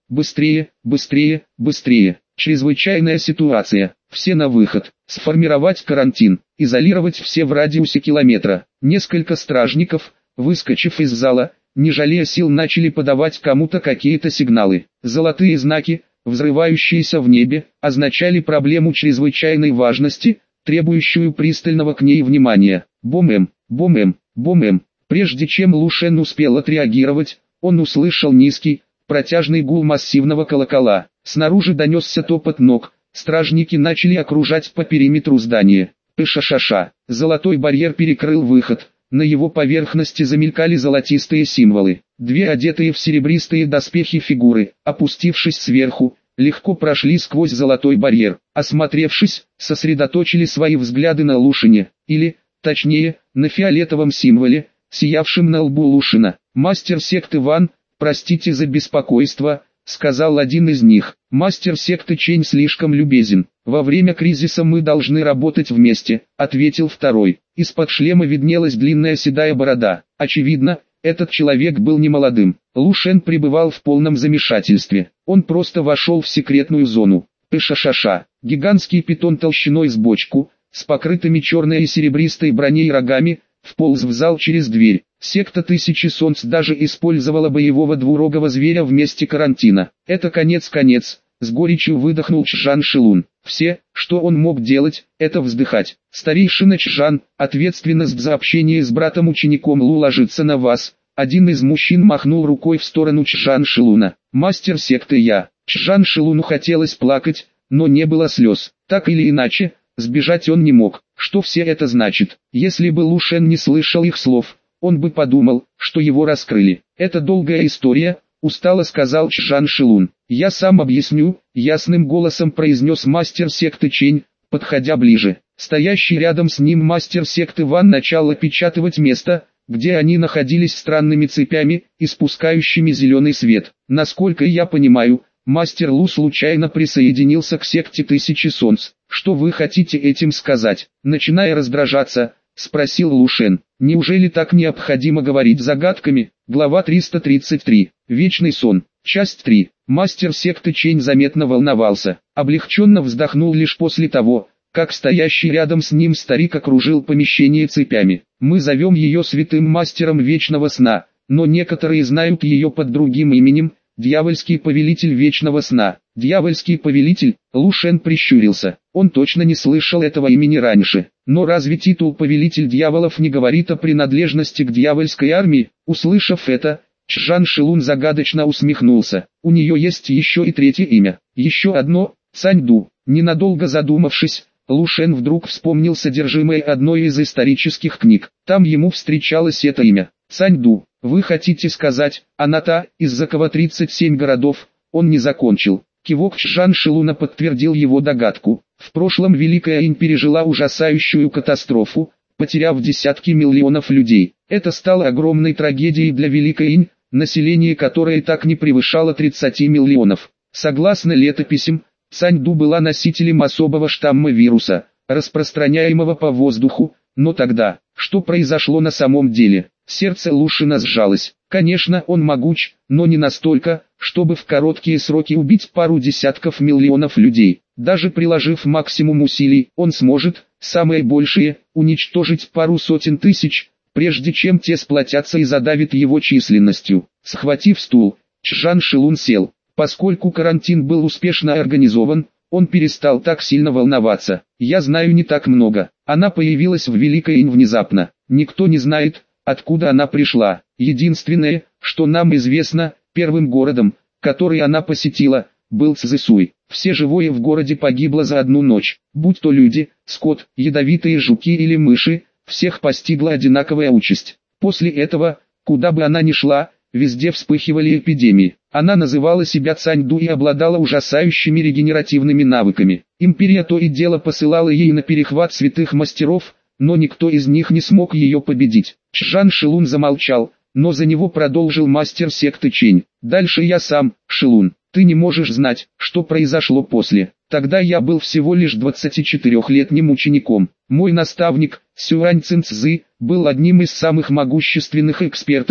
Быстрее, быстрее, быстрее. Чрезвычайная ситуация. Все на выход. Сформировать карантин. Изолировать все в радиусе километра. Несколько стражников, выскочив из зала, не жалея сил, начали подавать кому-то какие-то сигналы. Золотые знаки, взрывающиеся в небе, означали проблему чрезвычайной важности, требующую пристального к ней внимания. Бом-эм, бом-эм, бом-эм. Прежде чем Лу Шен успел отреагировать, он услышал низкий, протяжный гул массивного колокола. Снаружи донесся топот ног, стражники начали окружать по периметру здания. Пыша-ша-ша. Золотой барьер перекрыл выход, на его поверхности замелькали золотистые символы. Две одетые в серебристые доспехи фигуры, опустившись сверху, легко прошли сквозь золотой барьер. Осмотревшись, сосредоточили свои взгляды на Лушине, или, точнее, на фиолетовом символе, сиявшем на лбу Лушина. «Мастер секты Ван, простите за беспокойство», — сказал один из них. «Мастер секты Чэнь слишком любезен. Во время кризиса мы должны работать вместе», — ответил второй. Из-под шлема виднелась длинная седая борода. Очевидно, этот человек был немолодым. Лу Шен пребывал в полном замешательстве. Он просто вошел в секретную зону. Пыша-ша-ша. Гигантский питон толщиной с бочку, с покрытыми черной и серебристой броней рогами, вполз в зал через дверь. Секта Тысячи Солнц даже использовала боевого двурогого зверя вместе карантина. Это конец, с горечью выдохнул Чжан Шилун. Все, что он мог делать, это вздыхать. Старейшина Чжан, ответственность за общение с братом-учеником Лу ложится на вас. Один из мужчин махнул рукой в сторону Чжан Шилуна. Мастер секты я. Чжан Шилуну хотелось плакать, но не было слез. Так или иначе, сбежать он не мог. Что все это значит? Если бы Лу Шен не слышал их слов, он бы подумал, что его раскрыли. Это долгая история, устало сказал Чжан Шилун. Я сам объясню, ясным голосом произнес мастер секты Чэнь, подходя ближе. Стоящий рядом с ним мастер секты Ван начал опечатывать место, где они находились, странными цепями, испускающими зеленый свет. Насколько я понимаю, мастер Лу случайно присоединился к секте Тысячи Солнц. Что вы хотите этим сказать? Начиная раздражаться, спросил Лу Шен. Неужели так необходимо говорить загадками? Глава 333. Вечный сон. Часть 3. Мастер секты Чэнь заметно волновался. Облегченно вздохнул лишь после того, как стоящий рядом с ним старик окружил помещение цепями. Мы зовем ее святым мастером вечного сна, но некоторые знают ее под другим именем, Дьявольский повелитель вечного сна. Дьявольский повелитель, Лу Шен прищурился. Он точно не слышал этого имени раньше. Но разве титул повелитель дьяволов не говорит о принадлежности к дьявольской армии? Услышав это, Чжан Шилун загадочно усмехнулся. У нее есть еще и третье имя. Еще одно, Цаньду. Ненадолго задумавшись, Лу Шен вдруг вспомнил содержимое одной из исторических книг. Там ему встречалось это имя. Цаньду. Вы хотите сказать, она та, из-за кого 37 городов, он не закончил. Кивок Чжан Шилуна подтвердил его догадку. В прошлом Великая Инь пережила ужасающую катастрофу, потеряв десятки миллионов людей. Это стало огромной трагедией для Великой Инь, население которой так не превышало 30 миллионов. Согласно летописям, Цаньду была носителем особого штамма вируса, распространяемого по воздуху, но тогда, что произошло на самом деле? Сердце Лушина сжалось. Конечно, он могуч, но не настолько, чтобы в короткие сроки убить пару десятков миллионов людей. Даже приложив максимум усилий, он сможет, самое большее, уничтожить пару сотен тысяч, прежде чем те сплотятся и задавят его численностью. Схватив стул, Чжан Шилун сел. Поскольку карантин был успешно организован, он перестал так сильно волноваться. Я знаю не так много. Она появилась в Великой Инь внезапно. Никто не знает, откуда она пришла. Единственное, что нам известно, первым городом, который она посетила, был Цзэсуй. Все живое в городе погибло за одну ночь. Будь то люди, скот, ядовитые жуки или мыши, всех постигла одинаковая участь. После этого, куда бы она ни шла, везде вспыхивали эпидемии. Она называла себя Цаньду и обладала ужасающими регенеративными навыками. Империя то и дело посылала ей на перехват святых мастеров, но никто из них не смог ее победить. Чжан Шилун замолчал, но за него продолжил мастер секты Чэнь. Дальше я сам, Шилун. Ты не можешь знать, что произошло после. Тогда я был всего лишь 24-летним учеником. Мой наставник, Сюань Цин Цзы, был одним из самых могущественных экспертов,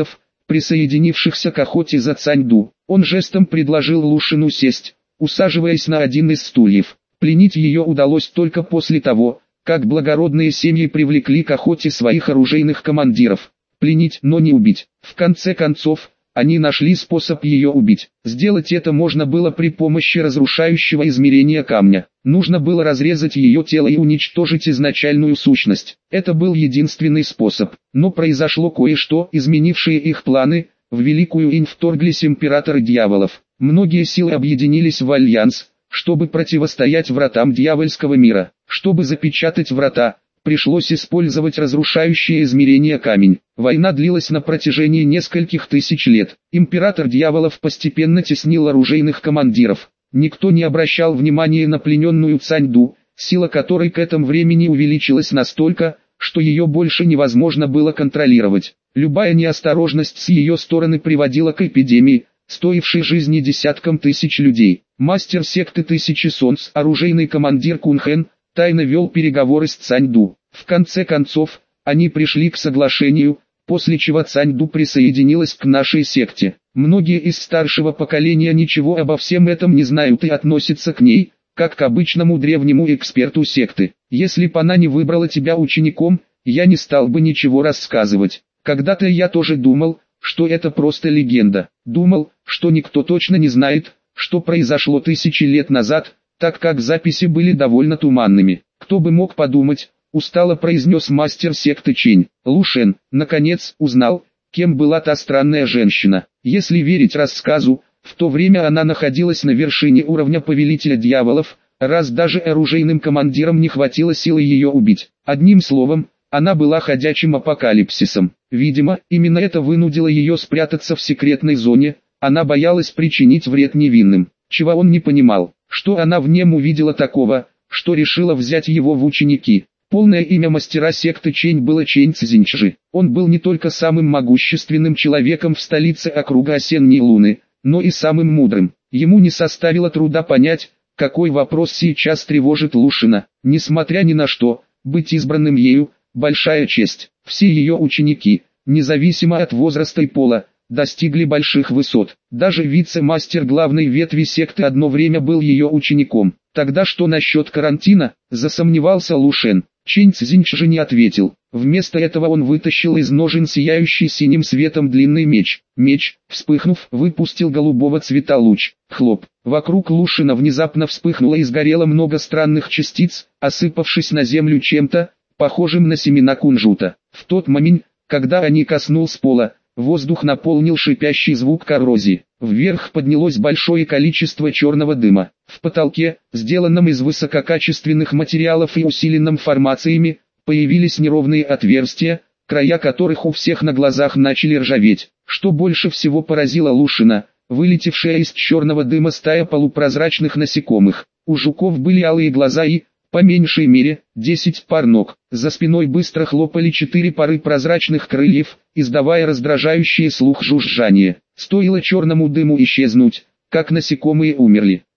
присоединившихся к охоте за Цаньду. Он жестом предложил Лушину сесть, усаживаясь на один из стульев. Пленить ее удалось только после того, как благородные семьи привлекли к охоте своих оружейных командиров. Пленить, но не убить. В конце концов, они нашли способ ее убить. Сделать это можно было при помощи разрушающего измерения камня. Нужно было разрезать ее тело и уничтожить изначальную сущность. Это был единственный способ. Но произошло кое-что, изменившее их планы. В Великую Инь вторглись императоры дьяволов. Многие силы объединились в альянс, чтобы противостоять вратам дьявольского мира. Чтобы запечатать врата, пришлось использовать разрушающее измерение камень. Война длилась на протяжении нескольких тысяч лет. Император дьяволов постепенно теснил оружейных командиров. Никто не обращал внимания на плененную Цаньду, сила которой к этому времени увеличилась настолько, что ее больше невозможно было контролировать. Любая неосторожность с ее стороны приводила к эпидемии, стоившей жизни десяткам тысяч людей. Мастер секты Тысячи Солнц, оружейный командир Кунхэн, тайно вел переговоры с Цаньду. В конце концов, они пришли к соглашению, после чего Цаньду присоединилась к нашей секте. Многие из старшего поколения ничего обо всем этом не знают и относятся к ней, как к обычному древнему эксперту секты. Если бы она не выбрала тебя учеником, я не стал бы ничего рассказывать. Когда-то я тоже думал, что это просто легенда. Думал, что никто точно не знает, что произошло тысячи лет назад, так как записи были довольно туманными. Кто бы мог подумать, устало произнес мастер секты Чень. Лушен, наконец, узнал, кем была та странная женщина. Если верить рассказу, в то время она находилась на вершине уровня повелителя дьяволов, раз даже оружейным командирам не хватило силы ее убить. Одним словом, она была ходячим апокалипсисом. Видимо, именно это вынудило ее спрятаться в секретной зоне, она боялась причинить вред невинным. Чего он не понимал, что она в нем увидела такого, что решила взять его в ученики. Полное имя мастера секты Чень было Чень Цзиньчжи. Он был не только самым могущественным человеком в столице округа Осенней Луны, но и самым мудрым. Ему не составило труда понять, какой вопрос сейчас тревожит Лушина. Несмотря ни на что, быть избранным ею – большая честь. Все ее ученики, независимо от возраста и пола, достигли больших высот. Даже вице-мастер главной ветви секты одно время был ее учеником. Тогда что насчет карантина? Засомневался Лушен. Чень Цзиньчжи не ответил. Вместо этого он вытащил из ножен сияющий синим светом длинный меч. Меч, вспыхнув, выпустил голубого цвета луч. Хлоп. Вокруг Лушина внезапно вспыхнуло и сгорело много странных частиц, осыпавшись на землю чем-то, похожим на семена кунжута. В тот момент, когда они коснулись пола, воздух наполнил шипящий звук коррозии. Вверх поднялось большое количество черного дыма. В потолке, сделанном из высококачественных материалов и усиленном формациями, появились неровные отверстия, края которых у всех на глазах начали ржаветь. Что больше всего поразило Лушина, вылетевшая из черного дыма стая полупрозрачных насекомых. У жуков были алые глаза и, по меньшей мере, 10 пар ног. За спиной быстро хлопали 4 пары прозрачных крыльев, издавая раздражающее слух жужжание. Стоило черному дыму исчезнуть, как насекомые умерли.